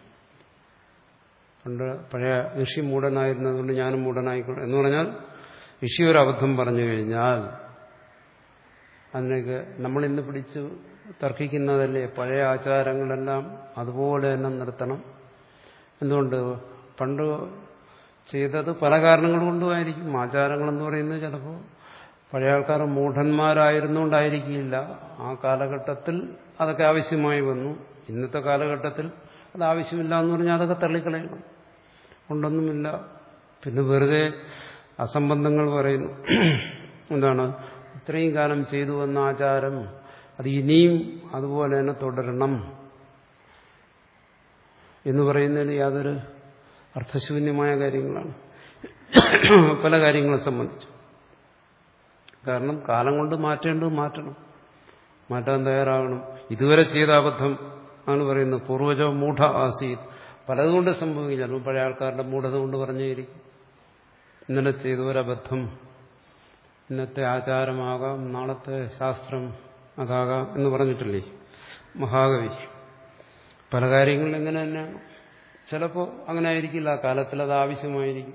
[SPEAKER 1] പണ്ട് പഴയ ഋഷി മൂഢനായിരുന്നതുകൊണ്ട് ഞാനും മൂഢനായിക്കൊള്ളണം എന്ന് പറഞ്ഞാൽ ഋഷി ഒരു അബദ്ധം പറഞ്ഞു കഴിഞ്ഞാൽ അതിനൊക്കെ നമ്മളിന്ന് പിടിച്ച് തർക്കിക്കുന്നതല്ലേ. പഴയ ആചാരങ്ങളെല്ലാം അതുപോലെ തന്നെ നിർത്തണം. എന്തുകൊണ്ട്? പണ്ട് ചെയ്തത് പല കാരണങ്ങൾ കൊണ്ടുമായിരിക്കും. ആചാരങ്ങളെന്ന് പറയുന്നത് ചിലപ്പോൾ പഴയ ആൾക്കാർ മൂഢന്മാരായിരുന്നുകൊണ്ടായിരിക്കില്ല. ആ കാലഘട്ടത്തിൽ അതൊക്കെ ആവശ്യമായി വന്നു. ഇന്നത്തെ കാലഘട്ടത്തിൽ അത് ആവശ്യമില്ല എന്ന് പറഞ്ഞാൽ അതൊക്കെ തള്ളിക്കളയണം. കൊണ്ടൊന്നുമില്ല. പിന്നെ വെറുതെ അസംബന്ധങ്ങൾ പറയുന്നു. എന്താണ്? ഇത്രയും കാലം ചെയ്തു വന്ന ആചാരം അത് ഇനിയും അതുപോലെ തന്നെ തുടരണം എന്ന് പറയുന്നതിന് യാതൊരു അർത്ഥശൂന്യമായ കാര്യങ്ങളാണ് പല കാര്യങ്ങളെ സംബന്ധിച്ച്. കാരണം കാലം കൊണ്ട് മാറ്റേണ്ടത് മാറ്റണം, മാറ്റാൻ തയ്യാറാകണം. ഇതുവരെ ചെയ്ത അബദ്ധം ആണ് പറയുന്നത്. പൂർവജോ മൂഢ ആസീത്, പലതുകൊണ്ട് സംഭവിക്കും. ചിലപ്പോൾ പഴയ ആൾക്കാരുടെ മൂഢത കൊണ്ട് പറഞ്ഞേയിരിക്കും. ഇന്നലെ ചെയ്തൊരബദ്ധം ഇന്നത്തെ ആചാരമാകാം, നാളത്തെ ശാസ്ത്രം അതാകാം എന്ന് പറഞ്ഞിട്ടില്ലേ മഹാകവി. പല കാര്യങ്ങളും എങ്ങനെ തന്നെയാണ്. ചിലപ്പോൾ അങ്ങനെ ആയിരിക്കില്ല, കാലത്തിൽ അത് ആവശ്യമായിരിക്കും.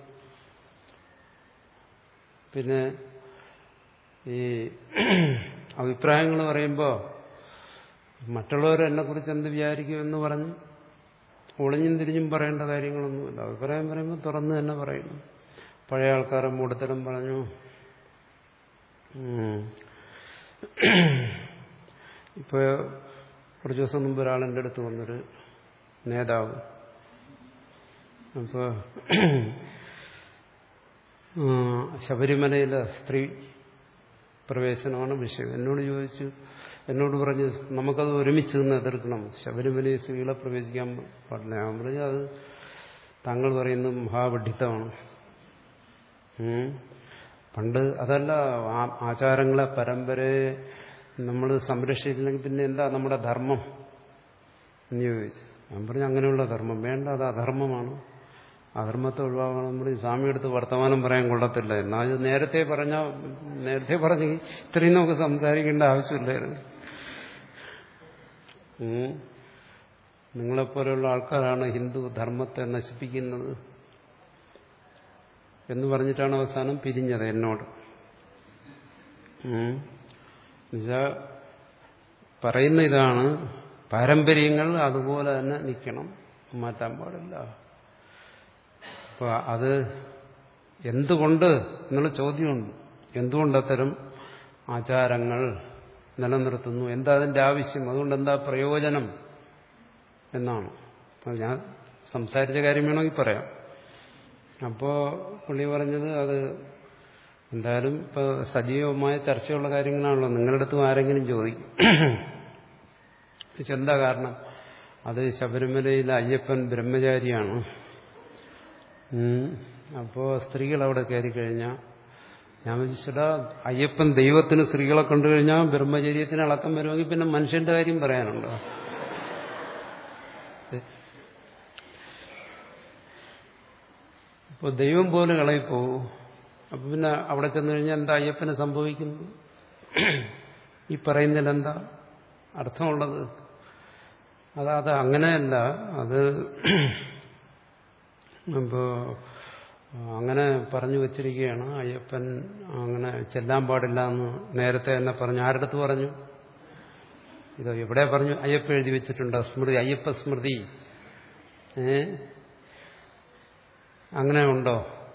[SPEAKER 1] പിന്നെ ഈ അഭിപ്രായങ്ങൾ പറയുമ്പോൾ മറ്റുള്ളവർ എന്നെക്കുറിച്ച് എന്ത് വിചാരിക്കും എന്ന് പറഞ്ഞ് ഒളിഞ്ഞും തിരിഞ്ഞും പറയേണ്ട കാര്യങ്ങളൊന്നുമില്ല. അഭിപ്രായം പറയുമ്പോൾ തുറന്ന് തന്നെ പറയുന്നു. പഴയ ആൾക്കാരെ മൂടത്തരം പറഞ്ഞു. ഇപ്പോൾ കുറച്ച് ദിവസം മുമ്പ് ഒരാൾ എൻ്റെ അടുത്ത് വന്നൊരു നേതാവ്. അപ്പോൾ ശബരിമലയിലെ സ്ത്രീ പ്രവേശനമാണ് വിഷയം. എന്നോട് ചോദിച്ചു, എന്നോട് പറഞ്ഞ് നമുക്കത് ഒരുമിച്ച് നിന്ന് എതിർക്കണം, ശബരിമലയിൽ സ്ത്രീകളെ പ്രവേശിക്കാൻ പാടില്ല. ഞാൻ പറഞ്ഞു അത് താങ്കൾ പറയുന്നത് മഹാപണ്ഡിതമാണ്. പണ്ട് അതല്ല, ആചാരങ്ങളെ പരമ്പരയെ നമ്മൾ സംരക്ഷിച്ചില്ലെങ്കിൽ പിന്നെ എന്താ നമ്മുടെ ധർമ്മം എന്ന് ചോദിച്ചു. ഞാൻ പറഞ്ഞു അങ്ങനെയുള്ള ധർമ്മം വേണ്ട, അത് അധർമ്മമാണ്. അധർമ്മത്തെ ഒഴിവാക്കണം. നമ്മൾ സ്വാമി എടുത്ത് വർത്തമാനം പറയാൻ കൊള്ളത്തില്ല. എന്നാൽ ഇത് നേരത്തെ പറഞ്ഞ നേരത്തെ പറഞ്ഞെങ്കിൽ ഇത്രയും നമുക്ക് സംസാരിക്കേണ്ട ആവശ്യമില്ലായിരുന്നു. നിങ്ങളെപ്പോലെയുള്ള ആൾക്കാരാണ് ഹിന്ദു ധർമ്മത്തെ നശിപ്പിക്കുന്നത് എന്ന് പറഞ്ഞിട്ടാണ് അവസാനം പിരിഞ്ഞത് എന്നോട്. എന്നുവെച്ചാൽ പറയുന്ന ഇതാണ്, പാരമ്പര്യങ്ങൾ അതുപോലെ തന്നെ നിൽക്കണം, മാറ്റാൻ പാടില്ല. അപ്പോൾ അത് എന്തുകൊണ്ട് എന്നുള്ള ചോദ്യമുണ്ട്. എന്തുകൊണ്ട് അത്തരം ആചാരങ്ങൾ നിലനിർത്തുന്നു, എന്താ അതിൻ്റെ ആവശ്യം, അതുകൊണ്ട് എന്താ പ്രയോജനം എന്നാണ്. അപ്പോൾ ഞാൻ സംസാരിച്ച കാര്യം വേണമെങ്കിൽ പറയാം. അപ്പോ പുള്ളി പറഞ്ഞത് അത് എന്തായാലും ഇപ്പൊ സജീവമായ ചർച്ചയുള്ള കാര്യങ്ങളാണല്ലോ, നിങ്ങളുടെ അടുത്തും ആരെങ്കിലും ചോദിക്കും എന്താ കാരണം, അത് ശബരിമലയിലെ അയ്യപ്പൻ ബ്രഹ്മചാരിയാണ്. അപ്പോ സ്ത്രീകൾ അവിടെ കയറി കഴിഞ്ഞാൽ ഞാൻ വിചാരിച്ചടാ, അയ്യപ്പൻ ദൈവത്തിന് സ്ത്രീകളെ കണ്ടു കഴിഞ്ഞാൽ ബ്രഹ്മചര്യത്തിന് അളക്കം വരുമെങ്കിൽ പിന്നെ മനുഷ്യന്റെ കാര്യം പറയാനുണ്ടോ? ഇപ്പോൾ ദൈവം പോലും ഇളകിപ്പോവും. അപ്പൊ പിന്നെ അവിടെ ചെന്ന് കഴിഞ്ഞാൽ എന്താ അയ്യപ്പന് സംഭവിക്കുന്നത്? ഈ പറയുന്നതിൽ എന്താ അർത്ഥമുള്ളത്? അത് അത് അങ്ങനെയല്ല. അത് ഇപ്പോ അങ്ങനെ പറഞ്ഞു വച്ചിരിക്കുകയാണ്. അയ്യപ്പൻ അങ്ങനെ ചെല്ലാൻ പാടില്ല എന്ന് നേരത്തെ തന്നെ പറഞ്ഞു. ആരടുത്ത് പറഞ്ഞു? ഇത് എവിടെ പറഞ്ഞു? അയ്യപ്പ എഴുതി വെച്ചിട്ടുണ്ടോ? സ്മൃതി, അയ്യപ്പ സ്മൃതി. ഏ അങ്ങനെ ഉണ്ടോ?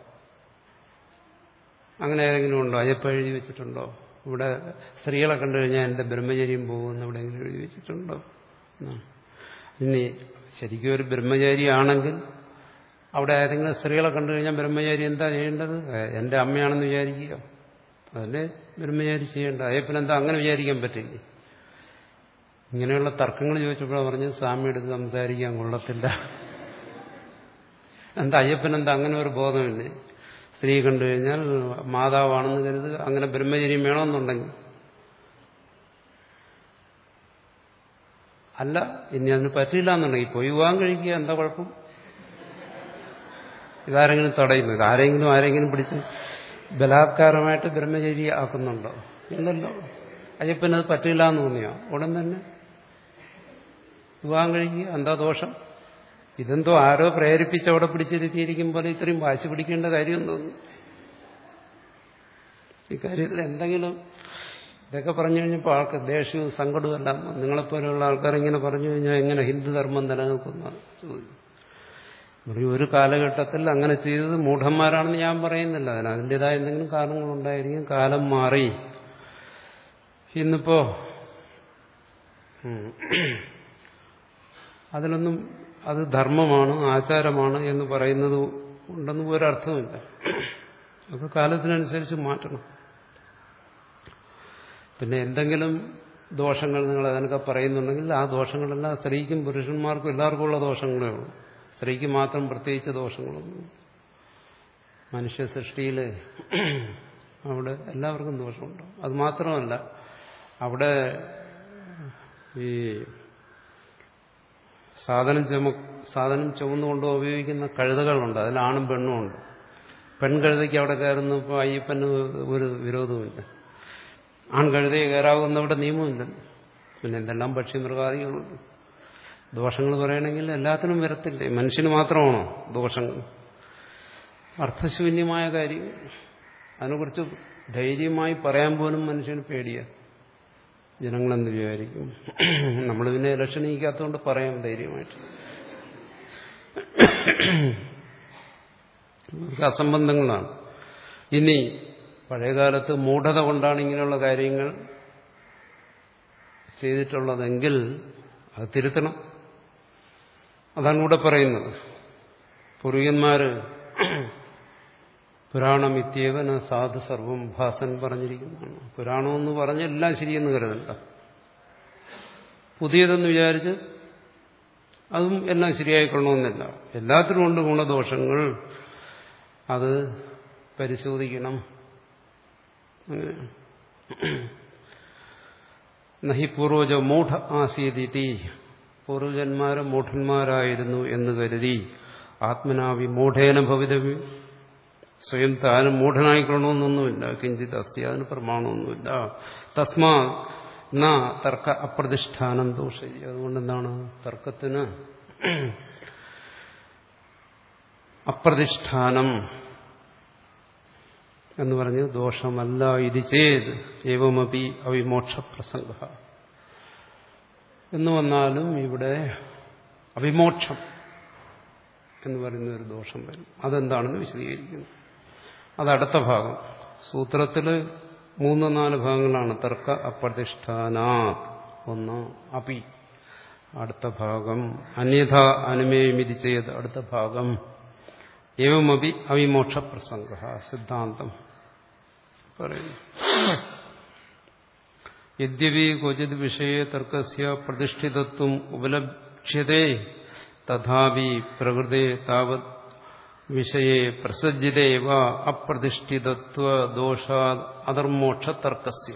[SPEAKER 1] അങ്ങനെ ഏതെങ്കിലും ഉണ്ടോ? അയ്യപ്പ എഴുതി വെച്ചിട്ടുണ്ടോ? ഇവിടെ സ്ത്രീകളെ കണ്ടു കഴിഞ്ഞാൽ എന്റെ ബ്രഹ്മചര്യം പോകുമെന്ന് എവിടെയെങ്കിലും എഴുതി വെച്ചിട്ടുണ്ടോ? ഇനി ശരിക്കും ഒരു ബ്രഹ്മചാരി ആണെങ്കിൽ അവിടെ ഏതെങ്കിലും സ്ത്രീകളെ കണ്ടു കഴിഞ്ഞാൽ ബ്രഹ്മചാരി എന്താ ചെയ്യേണ്ടത്? എന്റെ അമ്മയാണെന്ന് വിചാരിക്കുക, അതല്ലേ ബ്രഹ്മചാരി ചെയ്യേണ്ടത്. അയ്യപ്പനെന്താ അങ്ങനെ വിചാരിക്കാൻ പറ്റില്ലേ? ഇങ്ങനെയുള്ള തർക്കങ്ങൾ ചോദിച്ചപ്പോഴാണ് പറഞ്ഞത് സ്വാമി എടുത്ത് സംസാരിക്കാൻ കൊള്ളത്തില്ല. എന്താ അയ്യപ്പൻ എന്താ അങ്ങനെ ഒരു ബോധമില്ലേ? സ്ത്രീ കണ്ടു കഴിഞ്ഞാൽ മാതാവാണെന്ന് കരുതുക, അങ്ങനെ ബ്രഹ്മചര്യം വേണമെന്നുണ്ടെങ്കിൽ അല്ല. ഇനി അതിന് പറ്റില്ല എന്നുണ്ടെങ്കിൽ പോയി വിവാഹം കഴിക്കുക, എന്താ കുഴപ്പം? ഇതാരെങ്കിലും തടയുന്നു? ആരെങ്കിലും ആരെങ്കിലും പിടിച്ച് ബലാത്കാരമായിട്ട് ബ്രഹ്മചര്യ ആക്കുന്നുണ്ടോ? ഇല്ലല്ലോ. അയ്യപ്പനത് പറ്റില്ല എന്ന് തോന്നിയോ ഉടൻ തന്നെ വിവാഹം കഴിക്കുക, എന്താ ദോഷം? ഇതെന്തോ ആരോ പ്രേരിപ്പിച്ച് അവിടെ പിടിച്ചിരുത്തിയിരിക്കുമ്പോൾ ഇത്രയും വാശി പിടിക്കേണ്ട കാര്യം തോന്നുന്നു. ഇക്കാര്യത്തിൽ എന്തെങ്കിലും ഇതൊക്കെ പറഞ്ഞു കഴിഞ്ഞപ്പോൾ ആൾക്ക് ദേഷ്യവും സങ്കടവും എല്ലാം. നിങ്ങളെപ്പോലെയുള്ള ആൾക്കാർ ഇങ്ങനെ പറഞ്ഞു കഴിഞ്ഞാൽ എങ്ങനെ ഹിന്ദുധർമ്മം നിലനിൽക്കുന്ന ചോദിക്കും. ഒരു കാലഘട്ടത്തിൽ അങ്ങനെ ചെയ്തത് മൂഢന്മാരാണെന്ന് ഞാൻ പറയുന്നില്ല. അതിന് അതിൻ്റെതായ എന്തെങ്കിലും കാരണങ്ങളുണ്ടായിരിക്കും. കാലം മാറി. ഇന്നിപ്പോ അതിലൊന്നും അത് ധർമ്മമാണ്, ആചാരമാണ് എന്ന് പറയുന്നത് ഉണ്ടെന്ന് ഒരർത്ഥമില്ല. അത് കാലത്തിനനുസരിച്ച് മാറ്റണം. പിന്നെ എന്തെങ്കിലും ദോഷങ്ങൾ നിങ്ങൾ അതിനൊക്കെ പറയുന്നുണ്ടെങ്കിൽ ആ ദോഷങ്ങളെല്ലാം സ്ത്രീക്കും പുരുഷന്മാർക്കും എല്ലാവർക്കും ഉള്ള ദോഷങ്ങളേ ഉള്ളൂ. സ്ത്രീക്ക് മാത്രം പ്രത്യേകിച്ച് ദോഷങ്ങളൊന്നും. മനുഷ്യ സൃഷ്ടിയിൽ അവിടെ എല്ലാവർക്കും ദോഷമുണ്ട്. അത് മാത്രമല്ല, അവിടെ ഈ സാധനം ചുമ സാധനം ചുമന്നുകൊണ്ട് ഉപയോഗിക്കുന്ന കഴുതകളുണ്ട്. അതിൽ ആണും പെണ്ണും ഉണ്ട്. പെൺകഴുതയ്ക്ക് അവിടെ കയറുന്നപ്പോൾ അയ്യപ്പന് ഒരു വിരോധവുമില്ല. ആൺകഴുതയെ കയറാവുന്നവിടെ നിയമമില്ല. പിന്നെ എന്തെല്ലാം പക്ഷി മൃഗാദികളുണ്ട്. ദോഷങ്ങൾ പറയണമെങ്കിൽ എല്ലാത്തിനും വരത്തില്ലേ? മനുഷ്യന് മാത്രമാണോ ദോഷങ്ങൾ? അർത്ഥശൂന്യമായ കാര്യം. അതിനെക്കുറിച്ച് ധൈര്യമായി പറയാൻ പോലും മനുഷ്യന് പേടിയാണ്. ജനങ്ങളെന്ത് വിചാരിക്കും? നമ്മൾ പിന്നെ ഇലക്ഷൻ നയിക്കാത്തതുകൊണ്ട് പറയാം ധൈര്യമായിട്ട്. അസംബന്ധങ്ങളാണ്. ഇനി പഴയകാലത്ത് മൂഢത കൊണ്ടാണ് ഇങ്ങനെയുള്ള കാര്യങ്ങൾ ചെയ്തിട്ടുള്ളതെങ്കിൽ അത് തിരുത്തണം. അതാണ് ഇവിടെ പറയുന്നത്. പൂർവികന്മാര് പുരാണം ഇത്യേവന സാധു സർവം ഭാസൻ പറഞ്ഞിരിക്കുന്നതാണ്. പുരാണമെന്ന് പറഞ്ഞ് എല്ലാം ശരിയെന്ന് കരുതണ്ട. പുതിയതെന്ന് വിചാരിച്ച് അതും എല്ലാം ശരിയായിക്കൊള്ളണമെന്നില്ല. എല്ലാത്തിനും ഉണ്ട് ഗുണദോഷങ്ങൾ. അത് പരിശോധിക്കണം. നഹി പൂർവജ മൂഢ ആസീതി, പൂർവജന്മാര് മൂഢന്മാരായിരുന്നു എന്ന് കരുതി ആത്മനാവി മൂഢേന ഭവിതവ്യം, സ്വയം താനും മൂഢനായിക്കൊള്ളണമെന്നൊന്നുമില്ല. കിഞ്ചിത് അസ്തി, അതിന് പ്രമാണമൊന്നുമില്ല. തസ്മാ ന തർക്ക അപ്രതിഷ്ഠാനം ദോഷരി. അതുകൊണ്ട് എന്താണ് തർക്കത്തിന് അപ്രതിഷ്ഠാനം എന്ന് പറഞ്ഞ് ദോഷമല്ല. ഇത് ചേത് ഏവമപി അവിമോക്ഷ പ്രസംഗ എന്ന് വന്നാലും ഇവിടെ അവിമോക്ഷം എന്ന് പറയുന്ന ഒരു ദോഷം വരും. അതെന്താണെന്ന് വിശദീകരിക്കുന്നു. അതടുത്ത ഭാഗം. സൂത്രത്തിൽ മൂന്ന് നാല് ഭാഗങ്ങളാണ്. തർക്ക അപ്രതിഷ്ഠാനാ ഒന്ന് അപി, അടുത്ത ഭാഗം അന്യഥ അനുമേയമിതി ചെയ്ത്, അടുത്ത ഭാഗം ഏവമപി അവിമോക്ഷ പ്രസംഗ സിദ്ധാന്തം പറയുന്നു. യദ്യപി ക്വചിത് വിഷയേ തർക്കസ്യ പ്രതിഷ്ഠിതത്വം ഉപലക്ഷ്യതേ തഥാപി പ്രകൃതേ താവത് വിഷയേ പ്രസജ്ജിതേവ അപ്രതിഷ്ഠിതത്വ ദോഷാത് അധർമോക്ഷ തർക്കസ്യ.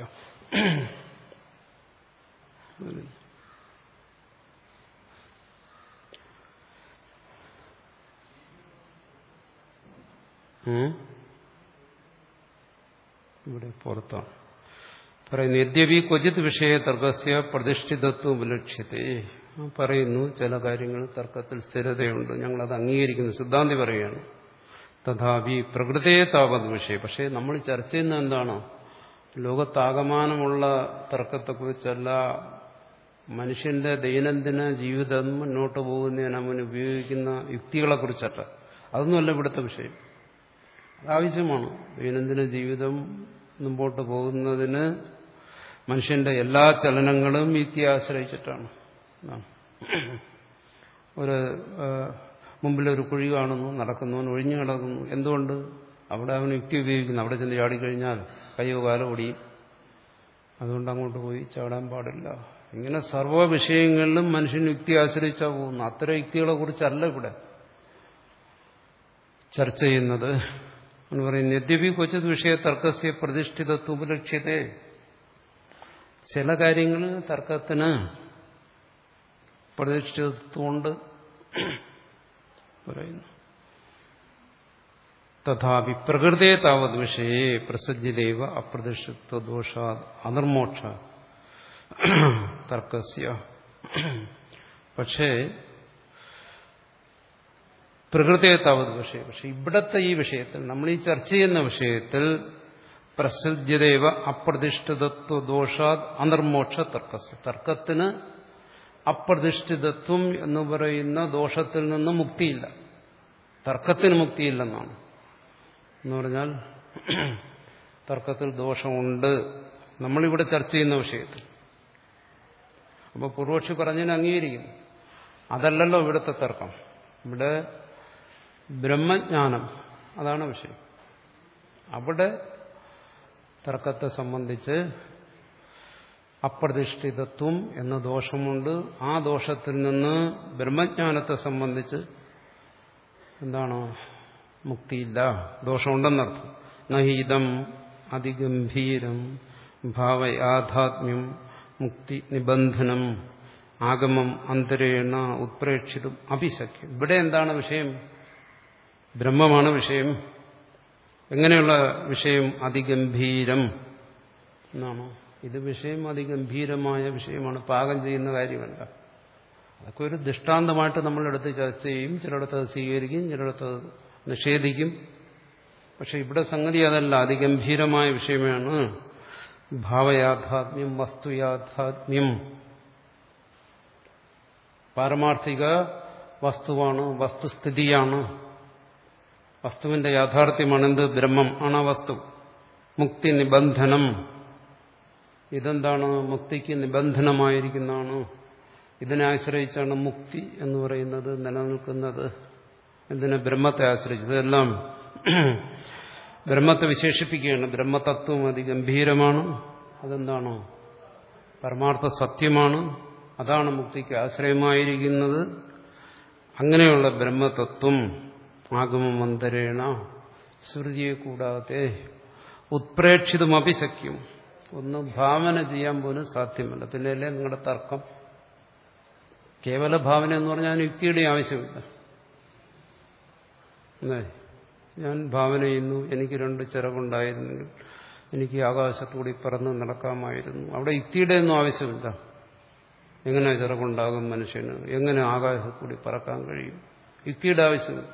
[SPEAKER 1] ഇവിടെ പുറത്താണ് പറയുന്നു. യദ്യപി ക്വചിത് വിഷയ തർക്കസ്യ പ്രതിഷ്ഠിതത്വം ഉപലക്ഷ്യത്തെ. പറയുന്നു ചില കാര്യങ്ങൾ തർക്കത്തിൽ സ്ഥിരതയുണ്ട്, ഞങ്ങളത് അംഗീകരിക്കുന്നു, സിദ്ധാന്തി പറയുകയാണ്. തഥാപി പ്രകൃതയെ താപത് വിഷയം. പക്ഷേ നമ്മൾ ചർച്ച ചെയ്യുന്ന എന്താണ്? ലോകത്താകമാനമുള്ള തർക്കത്തെക്കുറിച്ചല്ല, മനുഷ്യന്റെ ദൈനംദിന ജീവിതം മുന്നോട്ട് പോകുന്നതിന് അവൻ ഉപയോഗിക്കുന്ന യുക്തികളെക്കുറിച്ചല്ല. അതൊന്നുമല്ല ഇവിടുത്തെ വിഷയം. ആവശ്യമാണ്. ദൈനംദിന ജീവിതം മുമ്പോട്ട് പോകുന്നതിന് മനുഷ്യന്റെ എല്ലാ ചലനങ്ങളും യുക്തിയെ ആശ്രയിച്ചിട്ടാണ്. ഒരു മുമ്പിലൊരു കുഴി കാണുന്നു, നടക്കുന്നു, അവൻ ഒഴിഞ്ഞു കിടക്കുന്നു. എന്തുകൊണ്ട്? അവിടെ അവൻ യുക്തി ഉപയോഗിക്കുന്നു. അവിടെ ചെന്ന് ചാടിക്കഴിഞ്ഞാൽ കയ്യോ കാലോ ഒടിയും. അതുകൊണ്ട് അങ്ങോട്ട് പോയി ചാടാൻ പാടില്ല. ഇങ്ങനെ സർവ്വ വിഷയങ്ങളിലും മനുഷ്യൻ യുക്തി ആശ്രയിച്ചാൽ പോകുന്നു. അത്തരം യുക്തികളെ കുറിച്ചല്ല ഇവിടെ ചർച്ച ചെയ്യുന്നത് എന്ന് പറയുന്നത്. യദ്യപി ക്വചിത് വിഷയ തർക്കസ്യ പ്രതിഷ്ഠിതത്വ ഉപലക്ഷ്യത്തെ. ചില കാര്യങ്ങൾ തർക്കത്തിന് പ്രതിഷ്ഠിതത്വമുണ്ട് പറയുന്നു. തഥാപി പ്രകൃതേ താവത് വിഷയേ പ്രസജ്ജിതേവ അപ്രതിഷ്ഠിത്വ ദോഷാ അനിർമോക്ഷ തർക്കസ്യ. പക്ഷേ പ്രകൃതേ താവത് വിഷയം. പക്ഷെ ഇവിടത്തെ ഈ വിഷയത്തിൽ, നമ്മൾ ഈ ചർച്ച ചെയ്യുന്ന വിഷയത്തിൽ പ്രസജ്ജിതേവ അപ്രതിഷ്ഠിതത്വ ദോഷാത് അനിർമോക്ഷ തർക്കസ്യ. തർക്കത്തിന് അപ്രതിഷ്ഠിതത്വം എന്ന് പറയുന്ന ദോഷത്തിൽ നിന്ന് മുക്തിയില്ല. തർക്കത്തിന് മുക്തിയില്ലെന്നാണ്. എന്ന് പറഞ്ഞാൽ തർക്കത്തിൽ ദോഷമുണ്ട് നമ്മളിവിടെ ചർച്ച ചെയ്യുന്ന വിഷയത്തിൽ. അപ്പോൾ പൂർവക്ഷി പറഞ്ഞതിന് അംഗീകരിക്കുന്നു. അതല്ലല്ലോ ഇവിടുത്തെ തർക്കം. ഇവിടെ ബ്രഹ്മജ്ഞാനം, അതാണ് വിഷയം. അവിടെ തർക്കത്തെ സംബന്ധിച്ച് അപ്രതിഷ്ഠിതത്വം എന്ന ദോഷമുണ്ട്. ആ ദോഷത്തിൽ നിന്ന് ബ്രഹ്മജ്ഞാനത്തെ സംബന്ധിച്ച് എന്താണ്? മുക്തിയില്ല, ദോഷമുണ്ടെന്നർത്ഥം. നഹീതം അതിഗംഭീരം ഭാവയാഥാത്മ്യം മുക്തി നിബന്ധനം ആഗമം അന്തരേണ ഉത്പ്രേക്ഷിതും അഭിശക്യം. ഇവിടെ എന്താണ് വിഷയം? ബ്രഹ്മമാണ് വിഷയം. എങ്ങനെയുള്ള വിഷയം? അതിഗംഭീരം എന്നാണോ? ഇത് വിഷയം അതിഗംഭീരമായ വിഷയമാണ്, പാകം ചെയ്യുന്ന കാര്യമല്ല. അതൊക്കെ ഒരു ദൃഷ്ടാന്തമായിട്ട് നമ്മളെടുത്ത് ചർച്ച ചെയ്യും. ചിലയിടത്ത് അത് സ്വീകരിക്കും, ചിലയിടത്ത് നിഷേധിക്കും. പക്ഷെ ഇവിടെ സംഗതി അതല്ല. അതിഗംഭീരമായ വിഷയമാണ് ഭാവയാഥാത്മ്യം, വസ്തുയാഥാത്മ്യം. പാരമാർത്ഥിക വസ്തുവാണ്, വസ്തുസ്ഥിതിയാണ്, വസ്തുവിന്റെ യാഥാർത്ഥ്യമാണ്. എന്ത്? ബ്രഹ്മം ആണ് വസ്തു. മുക്തി നിബന്ധനം. ഇതെന്താണ്? മുക്തിക്ക് നിബന്ധനമായിരിക്കുന്നതാണ്. ഇതിനെ ആശ്രയിച്ചാണ് മുക്തി എന്ന് പറയുന്നത് നിലനിൽക്കുന്നത്. എന്തിനെ? ബ്രഹ്മത്തെ ആശ്രയിച്ചത്. ഇതെല്ലാം ബ്രഹ്മത്തെ വിശേഷിപ്പിക്കുകയാണ്. ബ്രഹ്മതത്വം അതിഗംഭീരമാണ്. അതെന്താണോ? പരമാർത്ഥ സത്യമാണ്. അതാണ് മുക്തിക്ക് ആശ്രയമായിരിക്കുന്നത്. അങ്ങനെയുള്ള ബ്രഹ്മതത്വം ആഗമമന്തരേണ, ശ്രുതിയെ കൂടാതെ ഉത്പ്രേക്ഷിതും അഭിശക്യം, ഒന്ന് ഭാവന ചെയ്യാൻ പോലും സാധ്യമല്ല. പിന്നെയല്ലേ നിങ്ങളുടെ തർക്കം? കേവല ഭാവന എന്ന് പറഞ്ഞാൽ യുക്തിയുടെ ആവശ്യമില്ല. അല്ലേ? ഞാൻ ഭാവന ചെയ്യുന്നു, എനിക്ക് രണ്ട് ചിറകുണ്ടായിരുന്നെങ്കിൽ എനിക്ക് ആകാശത്തൂടി പറന്ന് നടക്കാമായിരുന്നു. അവിടെ യുക്തിയുടെ ഒന്നും ആവശ്യമില്ല. എങ്ങനെ ചിറകുണ്ടാകും മനുഷ്യന്? എങ്ങനെ ആകാശത്തൂടി പറക്കാൻ കഴിയും? യുക്തിയുടെ ആവശ്യമില്ല.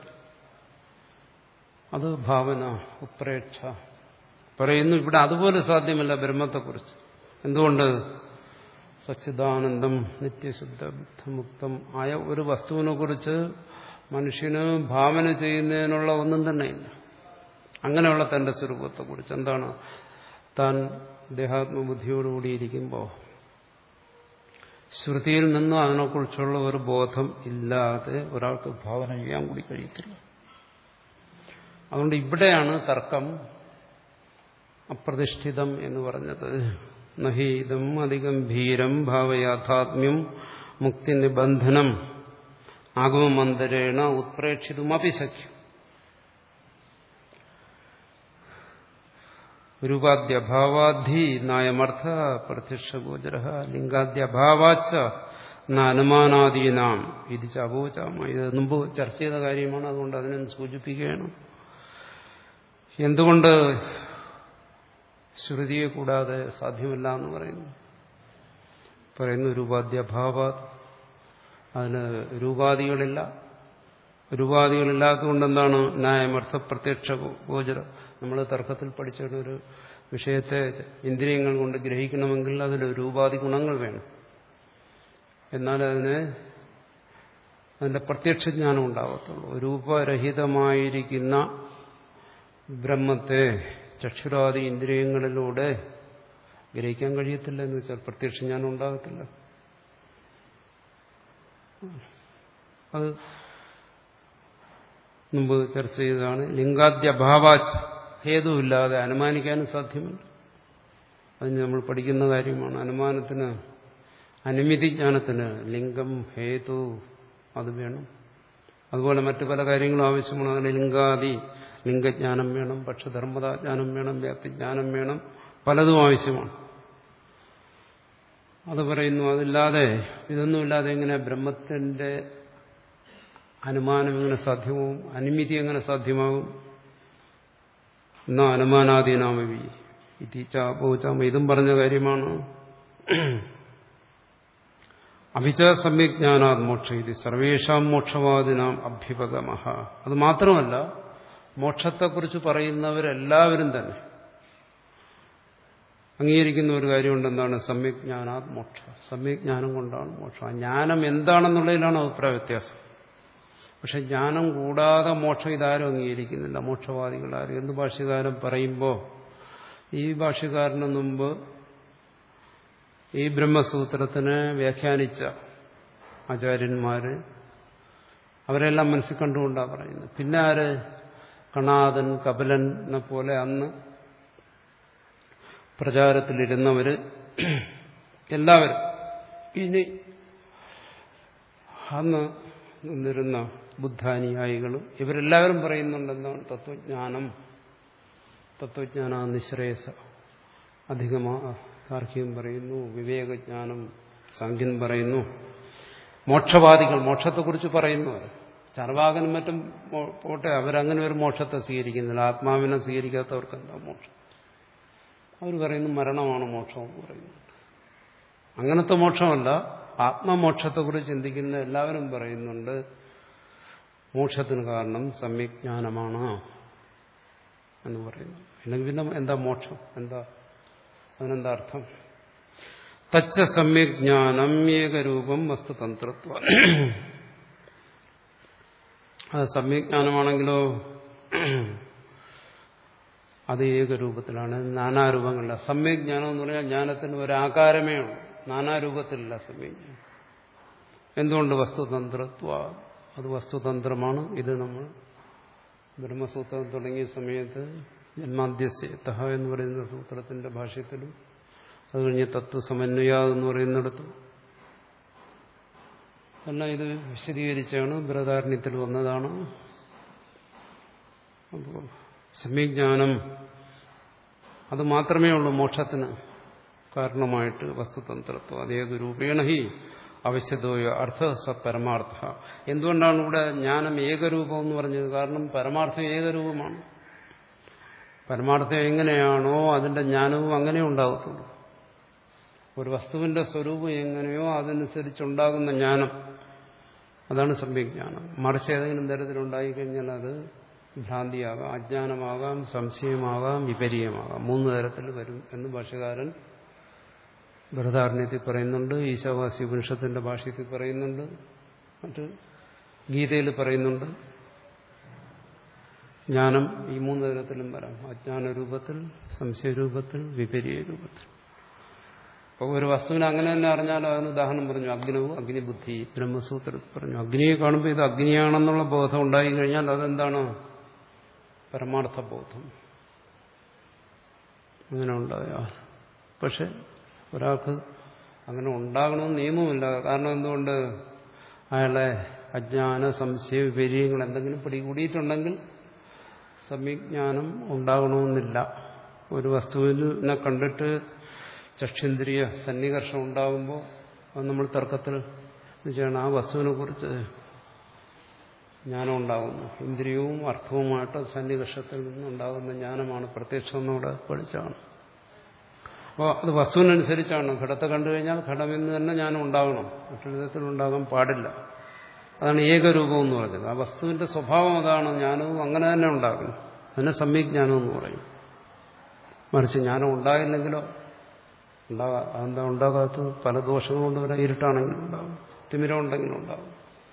[SPEAKER 1] അത് ഭാവന, ഉത്പ്രേക്ഷ പറയുന്നു. ഇവിടെ അതുപോലെ സാധ്യമല്ല ബ്രഹ്മത്തെക്കുറിച്ച്. എന്തുകൊണ്ട്? സച്ചിദാനന്ദം നിത്യശുദ്ധ ബുദ്ധമുക്തം ആയ ഒരു വസ്തുവിനെ കുറിച്ച് മനുഷ്യന് ഭാവന ചെയ്യുന്നതിനുള്ള ഒന്നും തന്നെയില്ല. അങ്ങനെയുള്ള തന്റെ സ്വരൂപത്തെക്കുറിച്ച് എന്താണ്? താൻ ദേഹാത്മബുദ്ധിയോടുകൂടിയിരിക്കുമ്പോൾ ശ്രുതിയിൽ നിന്നും അതിനെക്കുറിച്ചുള്ള ഒരു ബോധം ഇല്ലാതെ ഒരാൾക്ക് ഭാവന ചെയ്യാൻ കൂടി കഴിയത്തില്ല. അതുകൊണ്ട് ഇവിടെയാണ് തർക്കം അപ്രതിഷ്ഠിതം എന്ന് പറഞ്ഞത്. നഹീതം അതിഗംഭീരം ഭാവയാഥാത്മ്യം മുക്തി നിബന്ധനം ആഗമമന്തരേണ ഉത്പ്രേക്ഷിതുമപി ശക്യം. രൂപാദ്യഭാവാധി നായമർത്ഥ പ്രത്യക്ഷഗോചര ലിംഗാദ്യഭാവാച്ച അനുമാനാദീനാം ഇത് ചപോചാമ. ഇത് മുമ്പ് ചർച്ച ചെയ്ത കാര്യമാണ്, അതുകൊണ്ട് അതിനെ സൂചിപ്പിക്കുകയാണ്. എന്തുകൊണ്ട് ശ്രുതിയെ കൂടാതെ സാധ്യമല്ല എന്ന് പറയുന്നു? പറയുന്നു രൂപാദ്യഭാവ, അതിന് രൂപാദികളില്ല. രൂപാദികളില്ലാത്തതുകൊണ്ട് എന്താണ് ന്യായമർത്ഥ പ്രത്യക്ഷ ഗോചര. നമ്മൾ തർക്കത്തിൽ പഠിച്ച ഒരു വിഷയത്തെ ഇന്ദ്രിയങ്ങൾ കൊണ്ട് ഗ്രഹിക്കണമെങ്കിൽ അതിൽ രൂപാദി ഗുണങ്ങൾ വേണം. എന്നാൽ അതിന് അതിന്റെ പ്രത്യക്ഷ ജ്ഞാനം ഉണ്ടാകത്തുള്ളൂ. രൂപരഹിതമായിരിക്കുന്ന ബ്രഹ്മത്തെ ചക്ഷുരാദി ഇന്ദ്രിയങ്ങളിലൂടെ ഗ്രഹിക്കാൻ കഴിയത്തില്ല എന്ന് വെച്ചാൽ പ്രത്യക്ഷ ജ്ഞാനം ഉണ്ടാകത്തില്ല. അത് മുമ്പ് ചർച്ച ചെയ്തതാണ്. ലിംഗാദ്യഭാവാച്ച്, ഹേതുവില്ലാതെ അനുമാനിക്കാനും സാധ്യമല്ല. അതിന് നമ്മൾ പഠിക്കുന്ന കാര്യമാണ്. അനുമാനത്തിന്, അനുമിതി ജ്ഞാനത്തിന് ലിംഗം ഹേതു അത് വേണം. അതുപോലെ മറ്റു പല കാര്യങ്ങളും ആവശ്യമാണ്. അതിന് ലിംഗാദി ലിംഗജ്ഞാനം വേണം, പക്ഷധർമ്മതാജ്ഞാനം വേണം, വ്യാപ്തിജ്ഞാനം വേണം, പലതും ആവശ്യമാണ്. അത് പറയുന്നു. അതില്ലാതെ, ഇതൊന്നുമില്ലാതെ എങ്ങനെ ബ്രഹ്മത്തിന്റെ അനുമാനം എങ്ങനെ സാധ്യമാവും? അനുമിതി എങ്ങനെ സാധ്യമാകും? എന്നാ അനുമാനാദീനാമവി ഇതീച്ചാപോചാമ, ഇതും പറഞ്ഞ കാര്യമാണ്. അഭിച സമ്യജ്ഞാനാത് മോക്ഷ ഇത് സർവേഷാം മോക്ഷവാദിനാം അഭ്യുപഗമഃ. അത് മാത്രമല്ല, മോക്ഷത്തെക്കുറിച്ച് പറയുന്നവരെല്ലാവരും തന്നെ അംഗീകരിക്കുന്ന ഒരു കാര്യമുണ്ടെന്താണ്? സമ്യജ്ഞാനാത് മോക്ഷ. സമ്യജ്ഞാനം കൊണ്ടാണ് മോക്ഷം. ആ ജ്ഞാനം എന്താണെന്നുള്ളതിലാണ് അഭിപ്രായ വ്യത്യാസം. പക്ഷെ ജ്ഞാനം കൂടാതെ മോക്ഷം ഇതാരും അംഗീകരിക്കുന്നില്ല, മോക്ഷവാദികളാരും. എന്ത് ഭാഷ്യകാരൻ പറയുമ്പോൾ ഈ ഭാഷ്യകാരന് മുമ്പ് ഈ ബ്രഹ്മസൂത്രത്തിന് വ്യാഖ്യാനിച്ച ആചാര്യന്മാര് അവരെല്ലാം മനസ്സിൽ കണ്ടുകൊണ്ടാണ് പറയുന്നത്. പിന്നെ ആര്? കണാദൻ, കപിലനെ പോലെ അന്ന് പ്രചാരത്തിലിരുന്നവര് എല്ലാവരും, ഇനി അന്ന് നിന്നിരുന്ന ബുദ്ധാനുയായികളും ഇവരെല്ലാവരും പറയുന്നുണ്ടെന്നാണ് തത്വജ്ഞാനം. തത്വജ്ഞാന നിശ്രേയസ അധികമാ താർക്കികം പറയുന്നു, വിവേകജ്ഞാനം സാഖ്യൻ പറയുന്നു. മോക്ഷവാദികൾ മോക്ഷത്തെക്കുറിച്ച് പറയുന്നു. ചർവാകനും മറ്റും പോട്ടെ, അവരങ്ങനെ ഒരു മോക്ഷത്തെ സ്വീകരിക്കുന്നില്ല. ആത്മാവിനെ സ്വീകരിക്കാത്തവർക്ക് എന്താ മോക്ഷം? അവർ പറയുന്നു മരണമാണ് മോക്ഷം എന്ന് പറയുന്നു. അങ്ങനത്തെ മോക്ഷമല്ല, ആത്മമോക്ഷത്തെക്കുറിച്ച് ചിന്തിക്കുന്ന എല്ലാവരും പറയുന്നുണ്ട് മോക്ഷത്തിന് കാരണം സമ്യജ്ഞാനമാണ് എന്ന് പറയുന്നു. അല്ലെങ്കിൽ പിന്നെ എന്താ മോക്ഷം? എന്താ അതിനെന്താ അർത്ഥം? തച്ച സമ്യജ്ഞാനം ഏകരൂപം വസ്തുതന്ത്രത്വ. അത് സമ്യജ്ഞാനമാണെങ്കിലോ അത് ഏകരൂപത്തിലാണ്, നാനാരൂപങ്ങളില്ല. സമ്യജ്ഞാനം എന്ന് പറഞ്ഞാൽ ജ്ഞാനത്തിന് ഒരാകാരമേ ഉള്ളൂ, നാനാരൂപത്തിലില്ല സമ്യജ്ഞാനം. എന്തുകൊണ്ട്? വസ്തുതന്ത്രത്വ, അത് വസ്തുതന്ത്രമാണ്. ഇത് നമ്മൾ ബ്രഹ്മസൂത്രം തുടങ്ങിയ സമയത്ത് ജന്മാദ്യസ്യതഃ എന്ന് പറയുന്ന സൂത്രത്തിന്റെ ഭാഷ്യത്തിലും അത് കഴിഞ്ഞ് തത്വസമന്വയ എന്ന് പറയുന്നിടത്തും എല്ലാം ഇത് വിശദീകരിച്ചാണ്. ബൃഹദാരണ്യത്തിൽ വന്നതാണ്. അപ്പോൾ സമ്യജ്ഞാനം അത് മാത്രമേ ഉള്ളൂ മോക്ഷത്തിന് കാരണമായിട്ട്. വസ്തുതന്ത്രത്വം അതേത് രൂപേണ ഹി അവശ്യതോയ അർത്ഥ സ പരമാർത്ഥ. എന്തുകൊണ്ടാണ് ഇവിടെ ജ്ഞാനം ഏകരൂപം എന്ന് പറഞ്ഞത്? കാരണം പരമാർത്ഥം ഏകരൂപമാണ്. പരമാർത്ഥം എങ്ങനെയാണോ അതിന്റെ ജ്ഞാനവും അങ്ങനെ ഉണ്ടാകത്തുള്ളൂ. ഒരു വസ്തുവിന്റെ സ്വരൂപം എങ്ങനെയോ അതനുസരിച്ചുണ്ടാകുന്ന ജ്ഞാനം, അതാണ് സമ്യജ്ഞാനം. മറിച്ച് ഏതെങ്കിലും തരത്തിലുണ്ടായിക്കഴിഞ്ഞാൽ അത് ഭ്രാന്തിയാകാം, അജ്ഞാനമാകാം, സംശയമാകാം, വിപരീയമാകാം. മൂന്ന് തരത്തിൽ വരും എന്ന് ഭാഷ്യകാരൻ ബൃഹദാരണ്യത്തിൽ പറയുന്നുണ്ട്, ഈശാവാസ്യ ഉപനിഷത്തിന്റെ ഭാഷ്യത്തിൽ പറയുന്നുണ്ട്, മറ്റ് ഗീതയിൽ പറയുന്നുണ്ട്. ജ്ഞാനം ഈ മൂന്ന് തരത്തിലും വരാം. അജ്ഞാനരൂപത്തിൽ, സംശയരൂപത്തിൽ, വിപരീയ രൂപത്തിൽ. അപ്പോൾ ഒരു വസ്തുവിനെ അങ്ങനെ തന്നെ അറിഞ്ഞാലോ അതിന് ഉദാഹരണം പറഞ്ഞു. അഗ്നവും അഗ്നിബുദ്ധി ബ്രഹ്മസൂത്രത്തിൽ പറഞ്ഞു. അഗ്നിയെ കാണുമ്പോൾ ഇത് അഗ്നിയാണെന്നുള്ള ബോധം ഉണ്ടായി കഴിഞ്ഞാൽ അതെന്താണ്? പരമാർത്ഥബോധം അങ്ങനെ ഉണ്ടായ. പക്ഷെ ഒരാൾക്ക് അങ്ങനെ ഉണ്ടാകണമെന്ന് നിയമവുമില്ല. കാരണം എന്തുകൊണ്ട്? അയാളെ അജ്ഞാന സംശയ വിപര്യങ്ങൾ എന്തെങ്കിലും പിടികൂടിയിട്ടുണ്ടെങ്കിൽ സമ്യജ്ഞാനം ഉണ്ടാകണമെന്നില്ല. ഒരു വസ്തുവിനെ കണ്ടിട്ട് ചക്ഷേന്ദ്രിയ സന്നികർഷം ഉണ്ടാകുമ്പോൾ അത് നമ്മൾ തർക്കത്തിൽ ചെയ്യണം. ആ വസ്തുവിനെ കുറിച്ച് ജ്ഞാനം ഉണ്ടാകുന്നു. ഇന്ദ്രിയവും അർത്ഥവുമായിട്ട് സന്നികർഷത്തിൽ നിന്നുണ്ടാകുന്ന ജ്ഞാനമാണ് പ്രത്യക്ഷം എന്നവിടെ പഠിച്ചാണ്. അപ്പോൾ അത് വസ്തുവിനനുസരിച്ചാണ്. ഘടത്തെ കണ്ടു കഴിഞ്ഞാൽ ഘടമെന്ന് തന്നെ ജ്ഞാനം ഉണ്ടാകണം, മറ്റൊരു വിധത്തിൽ ഉണ്ടാകാൻ പാടില്ല. അതാണ് ഏകരൂപം എന്ന് പറയുന്നത്. ആ വസ്തുവിന്റെ സ്വഭാവം അതാണ്. ജ്ഞാനവും അങ്ങനെ തന്നെ ഉണ്ടാകണം. അതിനെ സമ്യജ്ഞാനം എന്ന് പറയും. മറിച്ച് ജ്ഞാനം ഉണ്ടായില്ലെങ്കിലോ ഉണ്ടാകാ അതെന്താ ഉണ്ടാകാത്തത്? പല ദോഷങ്ങൾ കൊണ്ട് വരാം. ഇരുട്ടാണെങ്കിലും ഉണ്ടാകും, തിമിരം ഉണ്ടെങ്കിലും ഉണ്ടാകും,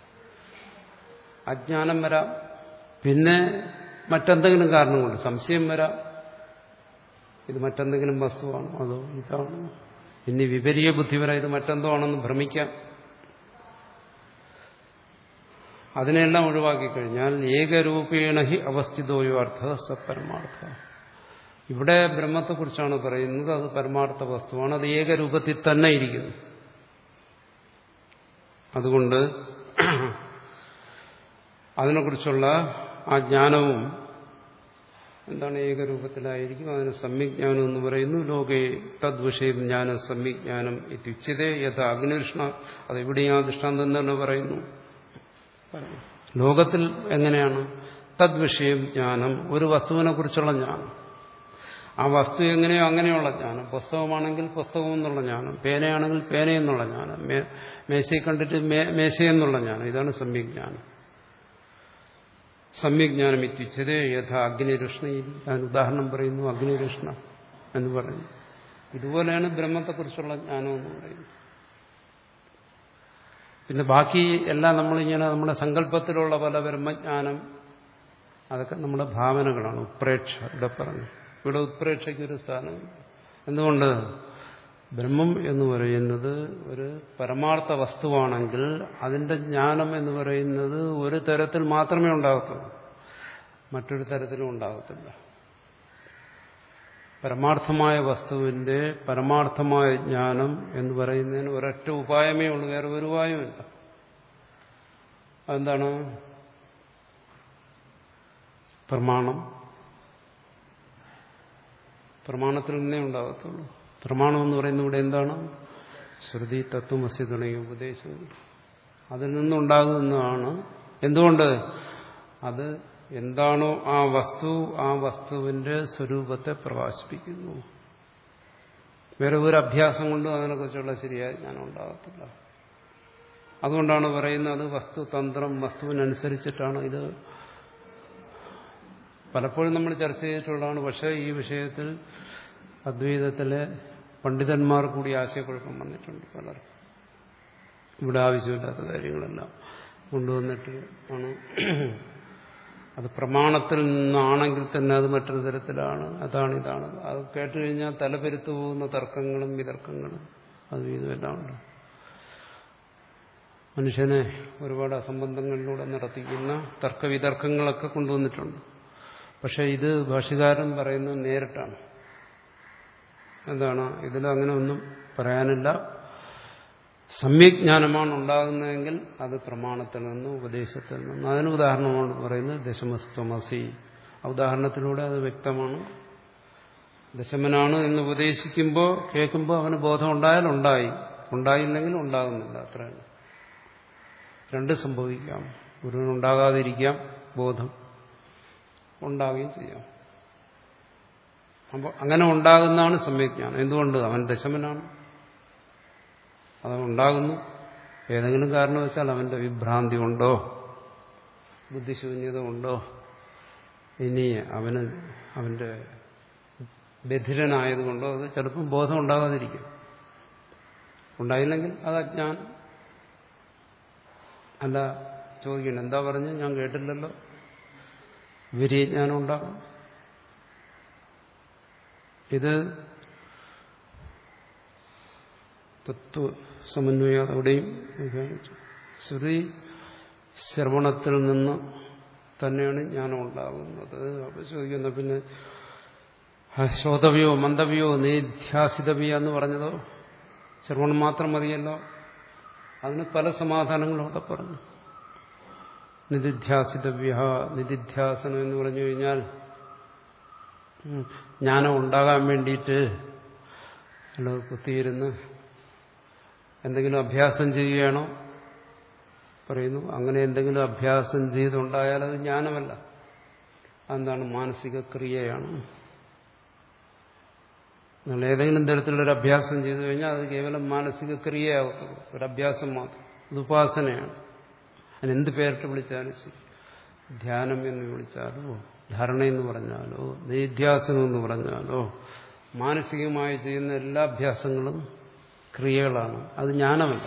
[SPEAKER 1] അജ്ഞാനം വരാം, പിന്നെ മറ്റെന്തെങ്കിലും കാരണം കൊണ്ട് സംശയം വരാം. ഇത് മറ്റെന്തെങ്കിലും വസ്തുവാണോ അതോ ഇതാണോ, ഇനി വിപരീയ ബുദ്ധി വരാം, ഇത് മറ്റെന്തോ ആണെന്ന് ഭ്രമിക്കാം. അതിനെല്ലാം ഒഴിവാക്കി കഴിഞ്ഞാൽ ഏകരൂപേണ ഹി അവസ്ഥിതോയോ അർത്ഥ സപരമാർത്ഥ. ഇവിടെ ബ്രഹ്മത്തെക്കുറിച്ചാണ് പറയുന്നത്. അത് പരമാർത്ഥ വസ്തുവാണ്. അത് ഏകരൂപത്തിൽ തന്നെ ഇരിക്കുന്നു. അതുകൊണ്ട് അതിനെക്കുറിച്ചുള്ള ആ ജ്ഞാനവും എന്താണ്? ഏകരൂപത്തിലായിരിക്കും. അതിന് സമ്യജ്ഞാനം എന്ന് പറയുന്നു. ലോകേ തദ്വിഷയം ജ്ഞാനം സമ്യജ്ഞാനം ഇത്യുച്യതേ യഥ അഗ്നികൃഷ്ണ. അതെവിടെയും ആ ദൃഷ്ടാന്തം തന്നെ പറയുന്നു. ലോകത്തിൽ എങ്ങനെയാണ്? തദ്വിഷയം ജ്ഞാനം, ഒരു വസ്തുവിനെ കുറിച്ചുള്ള ജ്ഞാനം. ആ വസ്തു എങ്ങനെയോ അങ്ങനെയുള്ള ജ്ഞാനം. പുസ്തകമാണെങ്കിൽ പുസ്തകം എന്നുള്ള ജ്ഞാനം, പേനയാണെങ്കിൽ പേനയെന്നുള്ള ജ്ഞാനം, മേശയെ കണ്ടിട്ട് മേശയെന്നുള്ള ജ്ഞാനം. ഇതാണ് സമ്യജ്ഞാനം. സമ്യജ്ഞാനം ഇത്യുച്യതേ യഥ അഗ്നിരുഷ്ണയിൽ. ഞാൻ ഉദാഹരണം പറയുന്നു, അഗ്നിരുഷ്ണ എന്ന് പറയുന്നു. ഇതുപോലെയാണ് ബ്രഹ്മത്തെക്കുറിച്ചുള്ള ജ്ഞാനം എന്ന് പറയുന്നത്. പിന്നെ ബാക്കി എല്ലാം നമ്മളിങ്ങനെ നമ്മുടെ സങ്കല്പത്തിലുള്ള പല ബ്രഹ്മജ്ഞാനം, അതൊക്കെ നമ്മുടെ ഭാവനകളാണ്. ഉത്പ്രേക്ഷ ഇവിടെ പറഞ്ഞു. ഇവിടെ ഉത്പ്രേക്ഷയ്ക്കൊരു സ്ഥാനമില്ല. എന്തുകൊണ്ട്? ബ്രഹ്മം എന്ന് പറയുന്നത് ഒരു പരമാർത്ഥ വസ്തുവാണെങ്കിൽ അതിന്റെ ജ്ഞാനം എന്ന് പറയുന്നത് ഒരു തരത്തിൽ മാത്രമേ ഉണ്ടാകത്തുള്ളൂ, മറ്റൊരു തരത്തിലും ഉണ്ടാകത്തില്ല. പരമാർത്ഥമായ വസ്തുവിന്റെ പരമാർത്ഥമായ ജ്ഞാനം എന്ന് പറയുന്നതിന് ഒരൊറ്റ ഉപായമേ ഉള്ളൂ, വേറെ ഒരു ഉപായമില്ല. അതെന്താണ്? പ്രമാണം. പ്രമാണത്തിൽ നിന്നേ ഉണ്ടാകത്തുള്ളൂ. പ്രമാണം എന്ന് പറയുന്നത് ഇവിടെ എന്താണ്? ശ്രുതി, തത്വമസി തുടങ്ങിയ ഉപദേശങ്ങൾ. അതിൽ നിന്നുണ്ടാകുന്നതാണ്. എന്തുകൊണ്ട്? അത് എന്താണോ ആ വസ്തു, ആ വസ്തുവിന്റെ സ്വരൂപത്തെ പ്രകാശിപ്പിക്കുന്നു. വേറെ ഒരു അഭ്യാസം കൊണ്ടും അതിനെക്കുറിച്ചുള്ള ശരിയായ ജ്ഞാനം ഉണ്ടാകത്തില്ല. അതുകൊണ്ടാണ് പറയുന്നത് വസ്തുതന്ത്രം, വസ്തുവിനനുസരിച്ചിട്ടാണ്. ഇത് പലപ്പോഴും നമ്മൾ ചർച്ച ചെയ്തിട്ടുള്ളതാണ്. പക്ഷേ ഈ വിഷയത്തിൽ അദ്വൈതത്തിലെ പണ്ഡിതന്മാർ കൂടി ആശയക്കുഴപ്പം വന്നിട്ടുണ്ട് പലർക്കും. ഇവിടെ ആവശ്യമില്ലാത്ത കാര്യങ്ങളെല്ലാം കൊണ്ടുവന്നിട്ട് ആണ്. അത് പ്രമാണത്തിൽ നിന്നാണെങ്കിൽ തന്നെ അത് മറ്റൊരു തരത്തിലാണ്, അതാണ് ഇതാണ്. അത് കേട്ടുകഴിഞ്ഞാൽ തലപെരുത്തു പോകുന്ന തർക്കങ്ങളും വിതർക്കങ്ങളും അതും ഇതുമെല്ലാം ഉണ്ട്. മനുഷ്യനെ ഒരുപാട് അസംബന്ധങ്ങളിലൂടെ നടത്തിക്കുന്ന തർക്കവിതർക്കങ്ങളൊക്കെ കൊണ്ടുവന്നിട്ടുണ്ട്. പക്ഷെ ഇത് ഭാഷ്യകാരൻ പറയുന്നത് നേരിട്ടാണ്. എന്താണ്? ഇതിലങ്ങനെ ഒന്നും പറയാനില്ല. സമ്യജ്ഞാനമാണ് ഉണ്ടാകുന്നതെങ്കിൽ അത് പ്രമാണത്തിൽ നിന്ന്, ഉപദേശത്തിൽ നിന്ന്. അതിന് ഉദാഹരണമാണ് പറയുന്നത് ദശമസ്ത്വമസി. ആ ഉദാഹരണത്തിലൂടെ അത് വ്യക്തമാണ്. ദശമനാണ് എന്ന് ഉപദേശിക്കുമ്പോൾ, കേൾക്കുമ്പോൾ അവന് ബോധം ഉണ്ടായാൽ ഉണ്ടായി, ഉണ്ടായില്ലെങ്കിൽ ഉണ്ടാകുന്നില്ല. അത്രയാണ്. രണ്ട് സംഭവിക്കാം. ഗുരുവിനുണ്ടാകാതിരിക്കാം ബോധം, ഉണ്ടാവുകയും ചെയ്യാം. അപ്പോൾ അങ്ങനെ ഉണ്ടാകുന്നതാണ് സമ്യജ്ഞാനം. എന്തുകൊണ്ട്? അവൻ ദശമനാണ്, അത് ഉണ്ടാകുന്നു. ഏതെങ്കിലും കാരണവശാൽ അവന്റെ വിഭ്രാന്തി ഉണ്ടോ, ബുദ്ധിശൂന്യത ഉണ്ടോ, ഇനി അവന് അവന്റെ ബധിരനായതുകൊണ്ടോ അത് ചിലപ്പം ബോധം ഉണ്ടാകാതിരിക്കും. ഉണ്ടായില്ലെങ്കിൽ അത് അജ്ഞാനം. അല്ല, ചോദിക്കണം എന്താ പറഞ്ഞു, ഞാൻ കേട്ടില്ലല്ലോ. വിപരീയജ്ഞാനം ഉണ്ടാകും. ഇത് തത്വ സമന്വയം അവിടെയും വ്യാഖ്യാനിച്ചു. ശ്രുതി ശ്രവണത്തിൽ നിന്ന് തന്നെയാണ് ജ്ഞാനം ഉണ്ടാകുന്നത്. അപ്പൊ ചോദിക്കുന്ന പിന്നെ ശ്രോതവ്യോ മന്ദവ്യോ നിധ്യാസിതവ്യോ എന്ന് പറഞ്ഞതോ ശ്രവണം മാത്രം മതിയല്ലോ. അതിന് പല സമാധാനങ്ങളും അവിടെ പറഞ്ഞു. നിധിധ്യാസിതവ്യ, നിധിധ്യാസനം എന്ന് പറഞ്ഞു കഴിഞ്ഞാൽ ജ്ഞാനം ഉണ്ടാകാൻ വേണ്ടിയിട്ട് അല്ല കുത്തിയിരുന്ന് എന്തെങ്കിലും അഭ്യാസം ചെയ്യുകയാണോ പറയുന്നു. അങ്ങനെ എന്തെങ്കിലും അഭ്യാസം ചെയ്തുണ്ടായാൽ അത് ജ്ഞാനമല്ല. അതെന്താണ്? മാനസിക ക്രിയയാണ്. നിങ്ങൾ ഏതെങ്കിലും തരത്തിലൊരു അഭ്യാസം ചെയ്തു കഴിഞ്ഞാൽ അത് കേവലം മാനസിക ക്രിയയാകത്തുള്ളൂ, ഒരു അഭ്യാസം മാത്രം. അത് ഉപാസനയാണ്. അതിനെന്ത് പേരിട്ട് വിളിച്ചാലും ശരി, ധ്യാനം എന്ന് വിളിച്ചാലോ ധാരണ എന്ന് പറഞ്ഞാലോ നിധ്യാസനം എന്ന് പറഞ്ഞാലോ മാനസികമായി ചെയ്യുന്ന എല്ലാ അഭ്യാസങ്ങളും ക്രിയകളാണ്. അത് ജ്ഞാനമല്ല.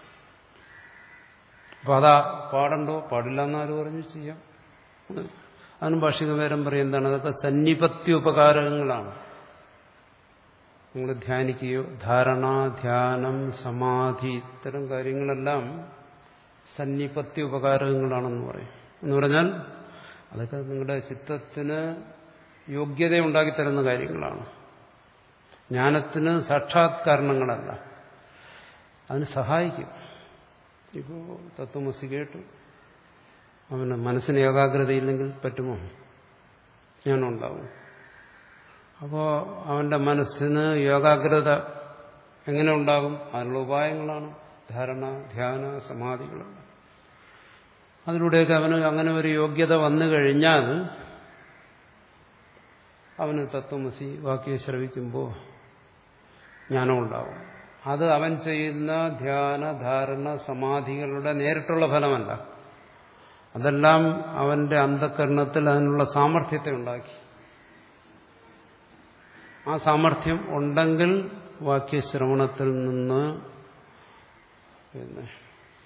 [SPEAKER 1] അപ്പൊ അതാ പാടണ്ടോ പാടില്ല എന്നാലും പറഞ്ഞു ചെയ്യാം. അതിന് ഭാഷികവേരം പറയും എന്താണ്? അതൊക്കെ സന്നിപത്യോപകാരങ്ങളാണ്. നിങ്ങൾ ധ്യാനിക്കുകയോ ധാരണ, ധ്യാനം, സമാധി ഇത്തരം കാര്യങ്ങളെല്ലാം സന്നിപത്യോപകാരങ്ങളാണെന്ന് പറയും. എന്ന് പറഞ്ഞാൽ അതൊക്കെ നിങ്ങളുടെ ചിത്തത്തിന് യോഗ്യത ഉണ്ടാക്കിത്തരുന്ന കാര്യങ്ങളാണ്. ജ്ഞാനത്തിന് സാക്ഷാത്കാരണങ്ങളല്ല. അതിന് സഹായിക്കും. ഇപ്പോൾ തത്വമസി കേട്ടു, അവന് മനസ്സിന് ഏകാഗ്രതയില്ലെങ്കിൽ പറ്റുമോ? ജ്ഞാനം ഉണ്ടാവും. അപ്പോൾ അവന്റെ മനസ്സിന് ഏകാഗ്രത എങ്ങനെ ഉണ്ടാകും? അതിനുള്ള ഉപായങ്ങളാണ് ധാരണ, ധ്യാന, സമാധികളാണ്. അതിലൂടെയൊക്കെ അവന് അങ്ങനെ ഒരു യോഗ്യത വന്നു കഴിഞ്ഞാൽ അവന് തത്വമസി വാക്യം ശ്രവിക്കുമ്പോൾ ജ്ഞാനം ഉണ്ടാവും. അത് അവൻ ചെയ്യുന്ന ധ്യാന, ധാരണ, സമാധികളുടെ നേരിട്ടുള്ള ഫലമല്ല. അതെല്ലാം അവന്റെ അന്ധകരണത്തിൽ അതിനുള്ള സാമർഥ്യത്തെ ഉണ്ടാക്കി. ആ സാമർഥ്യം ഉണ്ടെങ്കിൽ വാക്യശ്രവണത്തിൽ നിന്ന് പിന്നെ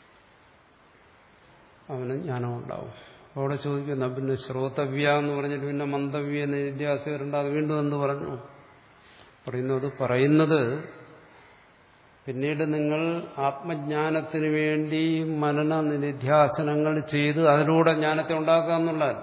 [SPEAKER 1] അവന് ജ്ഞാനം ഉണ്ടാവും. അവിടെ ചോദിക്കുന്ന പിന്നെ ശ്രോതവ്യ എന്ന് പറഞ്ഞിട്ട് പിന്നെ മന്ദവ്യ നിധ്യാസം വരണ്ട. അത് വീണ്ടും എന്ത് പറഞ്ഞു? പറയുന്നത് പറയുന്നത് പിന്നീട് നിങ്ങൾ ആത്മജ്ഞാനത്തിന് വേണ്ടി മനന നിധ്യാസനങ്ങൾ ചെയ്ത് അതിലൂടെ ജ്ഞാനത്തെ ഉണ്ടാക്കുക എന്നുള്ളതല്ല.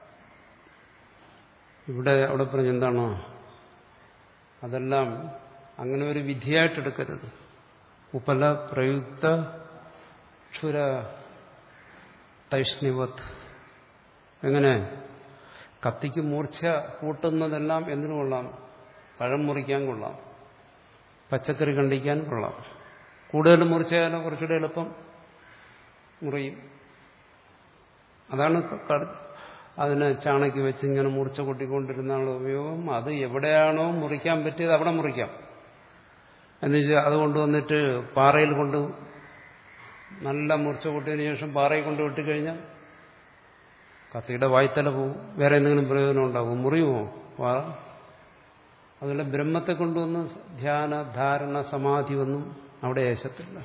[SPEAKER 1] ഇവിടെ അവിടെ പറഞ്ഞ എന്താണോ അതെല്ലാം അങ്ങനെ ഒരു വിധിയായിട്ടെടുക്കരുത്. ഉപല പ്രയുക്ത ക്ഷുര തൈഷ്ണിവത്. എങ്ങനെ? കത്തിക്ക് മൂർച്ച കൂട്ടുന്നതെല്ലാം എന്തിനു കൊള്ളാം? പഴം മുറിക്കാൻ കൊള്ളാം, പച്ചക്കറി കണ്ടിക്കാൻ കൊള്ളാം. കൂടുതൽ മൂർച്ചയായാലും കുറച്ചുകൂടെ എളുപ്പം മുറിയും. അതാണ് അതിനെ ചാണകി വെച്ച് ഇങ്ങനെ മൂർച്ച കൂട്ടിക്കൊണ്ടിരുന്നുള്ള ഉപയോഗം. അത് എവിടെയാണോ മുറിക്കാൻ പറ്റിയത് അവിടെ മുറിക്കാം. എന്നുവെച്ചാൽ അത് കൊണ്ടുവന്നിട്ട് പാറയിൽ കൊണ്ട് നല്ല മൂർച്ച കൂട്ടിയതിനു ശേഷം പാറയിൽ കൊണ്ട് വിട്ടുകഴിഞ്ഞാൽ കത്തിയുടെ വായ്ത്തല പോവും. വേറെ എന്തെങ്കിലും പ്രയോജനം ഉണ്ടാകും? മുറിയുമോ പാറ? അതുപോലെ ബ്രഹ്മത്തെ കൊണ്ടുവന്ന് ധ്യാന, ധാരണ, സമാധി ഒന്നും അവിടെ ഏശത്തില്ല.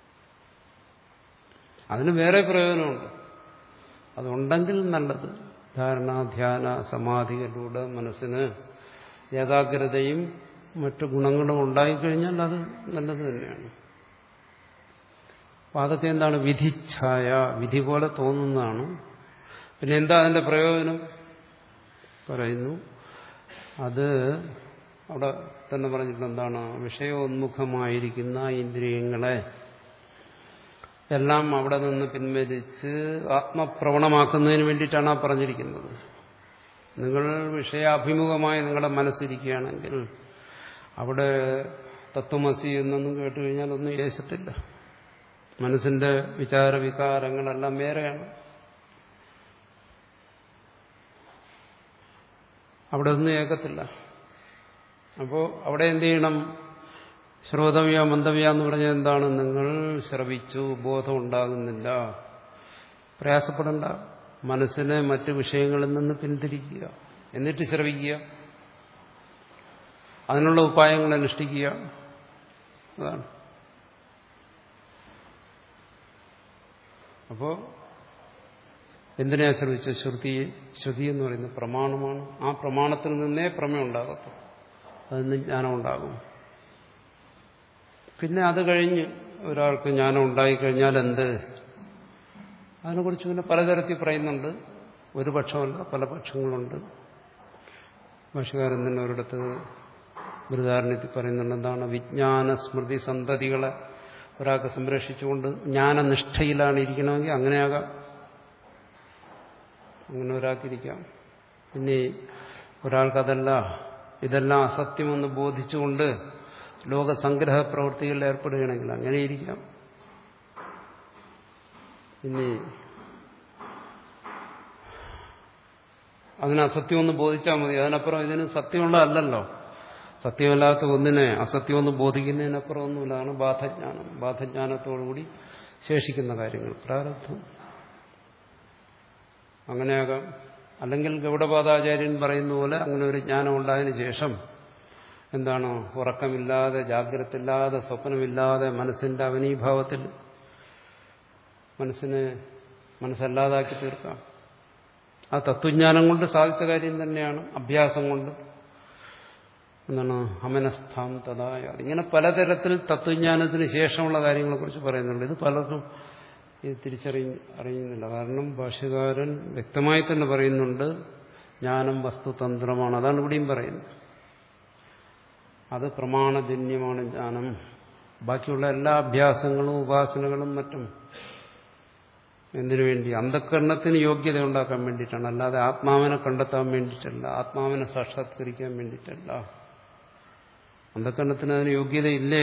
[SPEAKER 1] അതിന് വേറെ പ്രയോജനമുണ്ട്. അതുണ്ടെങ്കിൽ നല്ലത്. ധാരണ, ധ്യാന, സമാധികളിലൂടെ മനസ്സിന് ഏകാഗ്രതയും മറ്റു ഗുണങ്ങളും ഉണ്ടായിക്കഴിഞ്ഞാൽ അത് നല്ലത് തന്നെയാണ്. അപ്പം അതൊക്കെ എന്താണ്? വിധിച്ഛായ, വിധി പോലെ തോന്നുന്നതാണ്. പിന്നെ എന്താ അതിന്റെ പ്രയോജനം? പറയുന്നു അത് അവിടെ തന്നെ പറഞ്ഞിട്ടുണ്ട്. എന്താണ്? വിഷയോന്മുഖമായിരിക്കുന്ന ഇന്ദ്രിയങ്ങളെ എല്ലാം അവിടെ നിന്ന് പിൻവലിച്ച് ആത്മപ്രവണമാക്കുന്നതിന് വേണ്ടിയിട്ടാണ് ആ പറഞ്ഞിരിക്കുന്നത്. നിങ്ങൾ വിഷയാഭിമുഖമായി നിങ്ങളുടെ മനസ്സിരിക്കുകയാണെങ്കിൽ അവിടെ തത്വമസി എന്നൊന്നും കേട്ടുകഴിഞ്ഞാൽ ഒന്നും യേശത്തില്ല. മനസ്സിന്റെ വിചാരവികാരങ്ങളെല്ലാം വേറെയാണ്. അവിടെ ഒന്നും ഏകത്തില്ല. അപ്പോൾ അവിടെ എന്ത് ചെയ്യണം? ശ്രോതവ്യ മന്ദവ്യ എന്ന് പറഞ്ഞാൽ എന്താണ്? നിങ്ങൾ ശ്രവിച്ചു, ബോധം ഉണ്ടാകുന്നില്ല, പ്രയാസപ്പെടണ്ട. മനസ്സിനെ മറ്റു വിഷയങ്ങളിൽ നിന്ന് പിന്തിരിക്കുക, എന്നിട്ട് ശ്രവിക്കുക, അതിനുള്ള ഉപായങ്ങൾ അനുഷ്ഠിക്കുക. അതാണ്. അപ്പോ എന്തിനെ ശ്രവിച്ച? ശ്രുതിയെ. ശ്രുതി എന്ന് പറയുന്നത് പ്രമാണമാണ്. ആ പ്രമാണത്തിൽ നിന്നേ പ്രമേയം ഉണ്ടാകത്തുള്ളൂ. അതിന് ജ്ഞാനം ഉണ്ടാകും. പിന്നെ അത് കഴിഞ്ഞ് ഒരാൾക്ക് ജ്ഞാനം ഉണ്ടായിക്കഴിഞ്ഞാൽ എന്ത്? അതിനെക്കുറിച്ച് പിന്നെ പലതരത്തിൽ പറയുന്നുണ്ട്. ഒരു പക്ഷമല്ല, പല പക്ഷങ്ങളുണ്ട്. ഭാഷ്യകാരൻ തന്നെ ഒരിടത്ത് ബൃഹദാരണ്യത്തിൽ പറയുന്നുണ്ട്, എന്താണ് വിജ്ഞാന സ്മൃതി സന്തതികളെ ഒരാൾക്ക് സംരക്ഷിച്ചുകൊണ്ട് ജ്ഞാനനിഷ്ഠയിലാണ് ഇരിക്കണമെങ്കിൽ അങ്ങനെയാകാം, അങ്ങനെ ഒരാൾക്കിരിക്കാം. പിന്നെ ഒരാൾക്കതല്ല, ഇതെല്ലാം അസത്യമെന്ന് ബോധിച്ചുകൊണ്ട് ലോകസംഗ്രഹ പ്രവൃത്തികളിൽ ഏർപ്പെടുകയാണെങ്കിൽ അങ്ങനെ ഇരിക്കാം. ഇനി അതിന് അസത്യമൊന്ന് ബോധിച്ചാൽ മതി, അതിനപ്പുറം ഇതിന് സത്യമുള്ളതല്ലല്ലോ. സത്യമല്ലാത്ത ഒന്നിനെ അസത്യമൊന്ന് ബോധിക്കുന്നതിനപ്പുറം ഒന്നുമില്ല. അതാണ് ബാധജ്ഞാനം. ബാധജ്ഞാനത്തോടുകൂടി ശേഷിക്കുന്ന കാര്യങ്ങൾ പ്രാരബ്ധം അങ്ങനെയാകാം. അല്ലെങ്കിൽ ഗൗഡപാദാചാര്യൻ പറയുന്ന പോലെ അങ്ങനെ ഒരു ജ്ഞാനം ഉണ്ടായതിനു ശേഷം എന്താണ്, ഉറക്കമില്ലാതെ ജാഗ്രതയില്ലാതെ സ്വപ്നമില്ലാതെ മനസ്സിന്റെ അവനീഭാവത്തിൽ മനസ്സിനെ മനസ്സല്ലാതാക്കി തീർക്കാം. ആ തത്വജ്ഞാനം കൊണ്ട് സാധിച്ച കാര്യം തന്നെയാണ്, അഭ്യാസം കൊണ്ട്. എന്താണ് അമനസ്ഥാം തഥായ. ഇങ്ങനെ പലതരത്തിൽ തത്വജ്ഞാനത്തിന് ശേഷമുള്ള കാര്യങ്ങളെക്കുറിച്ച് പറയുന്നുണ്ട്. ഇത് പലർക്കും ഇത് തിരിച്ചറിയ അറിയുന്നില്ല. കാരണം ഭാഷ്യകാരൻ വ്യക്തമായി തന്നെ പറയുന്നുണ്ട്, ജ്ഞാനം വസ്തുതന്ത്രമാണ്. അതാണ് ഇവിടെയും പറയുന്നത്. അത് പ്രമാണജന്യമാണ് ജ്ഞാനം. ബാക്കിയുള്ള എല്ലാ അഭ്യാസങ്ങളും ഉപാസനകളും മറ്റും എന്തിനു വേണ്ടി? അന്ധകരണത്തിന് യോഗ്യത ഉണ്ടാക്കാൻ വേണ്ടിയിട്ടാണ്, അല്ലാതെ ആത്മാവിനെ കണ്ടെത്താൻ വേണ്ടിയിട്ടല്ല, ആത്മാവിനെ സാക്ഷാത്കരിക്കാൻ വേണ്ടിയിട്ടല്ല. അന്ധകരണത്തിന് അതിന് യോഗ്യതയില്ലേ?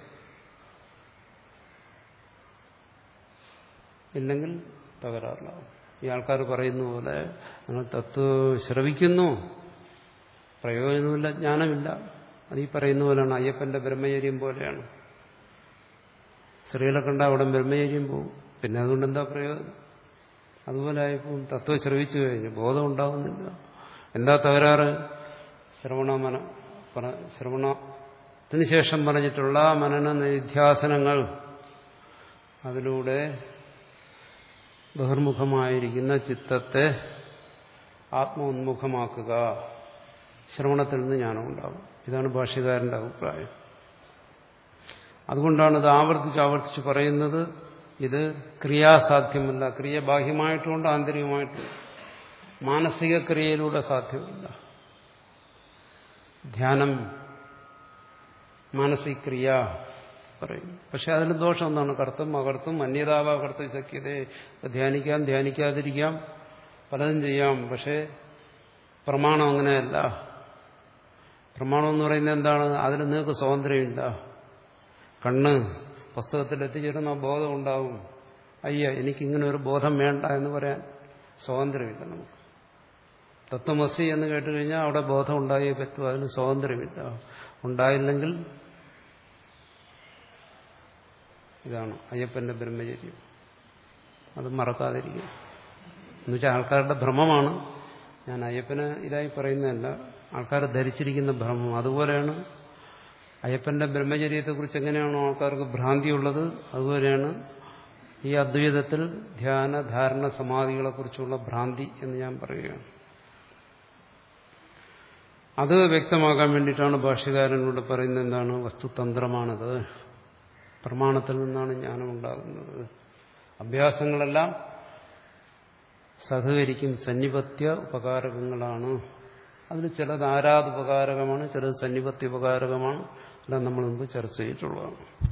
[SPEAKER 1] ഇല്ലെങ്കിൽ തകരാറിലാവും. ഈ ആൾക്കാർ പറയുന്ന പോലെ നിങ്ങൾ തത്വ ശ്രവിക്കുന്നു, പ്രയോജനമില്ല, ജ്ഞാനമില്ല. അത് ഈ പറയുന്ന പോലെയാണ്, അയ്യപ്പന്റെ ബ്രഹ്മചര്യം പോലെയാണ്. സ്ത്രീകളെ കണ്ട അവിടെ ബ്രഹ്മചര്യം പോകും, പിന്നെ അതുകൊണ്ട് എന്താ പ്രയോജനം? അതുപോലെ ആയപ്പോൾ തത്വം ശ്രവിച്ചു കഴിഞ്ഞു, ബോധം ഉണ്ടാകുന്നില്ല. എന്താ തകരാറ്? ശ്രവണമന ശ്രവണത്തിന് ശേഷം പറഞ്ഞിട്ടുള്ള മനന നിധ്യാസനങ്ങൾ, അതിലൂടെ ബഹിർമുഖമായിരിക്കുന്ന ചിത്തത്തെ ആത്മോന്മുഖമാക്കുക, ശ്രവണത്തിൽ നിന്ന് ജ്ഞാനം ഉണ്ടാകും. ഇതാണ് ഭാഷ്യകാരന്റെ അഭിപ്രായം. അതുകൊണ്ടാണ് ഇത് ആവർത്തിച്ച് ആവർത്തിച്ച് പറയുന്നത്. ഇത് ക്രിയാസാധ്യമല്ല. ക്രിയ ബാഹ്യമായിട്ടുമുണ്ട്, ആന്തരികമായിട്ടും. മാനസിക ക്രിയയിലൂടെ സാധ്യമല്ല. ധ്യാനം മാനസിക ക്രിയ പറയും. പക്ഷെ അതിന് ദോഷം എന്താണ്? കർത്തും അകർത്തും അന്യതാവ കർത്തും ശക്യതയെ. ധ്യാനിക്കാം, ധ്യാനിക്കാതിരിക്കാം, പലതും ചെയ്യാം. പക്ഷെ പ്രമാണം അങ്ങനെയല്ല. പ്രമാണം എന്ന് പറയുന്നത് എന്താണ്? അതിന് നിങ്ങൾക്ക് സ്വാതന്ത്ര്യമില്ല. കണ്ണ് പുസ്തകത്തിൽ എത്തിച്ചേരുന്ന ബോധം ഉണ്ടാവും. അയ്യ, എനിക്കിങ്ങനെ ഒരു ബോധം വേണ്ട എന്ന് പറയാൻ സ്വാതന്ത്ര്യമില്ല നമുക്ക്. തത്വമസി എന്ന് കേട്ടുകഴിഞ്ഞാൽ അവിടെ ബോധം ഉണ്ടായേ പറ്റൂ, അതിന് സ്വാതന്ത്ര്യമില്ല. ഉണ്ടായില്ലെങ്കിൽ ഇതാണ് അയ്യപ്പന്റെ ബ്രഹ്മചര്യം. അത് മറക്കാതിരിക്കും. എന്നുവെച്ചാൽ ആൾക്കാരുടെ ഭ്രമമാണ്. ഞാൻ അയ്യപ്പന് ഇതായി പറയുന്നതല്ല, ആൾക്കാർ ധരിച്ചിരിക്കുന്ന ഭ്രമം. അതുപോലെയാണ് അയ്യപ്പന്റെ ബ്രഹ്മചര്യത്തെക്കുറിച്ച് എങ്ങനെയാണോ ആൾക്കാർക്ക് ഭ്രാന്തിയുള്ളത്, അതുപോലെയാണ് ഈ അദ്വൈതത്തിൽ ധ്യാന ധാരണ സമാധികളെക്കുറിച്ചുള്ള ഭ്രാന്തി എന്ന് ഞാൻ പറയുകയാണ്. അത് വ്യക്തമാക്കാൻ വേണ്ടിയിട്ടാണ് ഭാഷ്യകാരനോട് പറയുന്നത് എന്താണ്? വസ്തുതന്ത്രമാണത്. പ്രമാണത്തിൽ നിന്നാണ് ജ്ഞാനം ഉണ്ടാകുന്നത്. അഭ്യാസങ്ങളെല്ലാം സഹകരിക്കും, സന്നിപത്യ ഉപകാരകങ്ങളാണ്. അതിൽ ചിലത് ആരാധുപകാരകമാണ്, ചിലത് സന്നിപത്യ ഉപകാരകമാണ്. എല്ലാം നമ്മൾ മുമ്പ് ചർച്ച ചെയ്തിട്ടുള്ളതാണ്.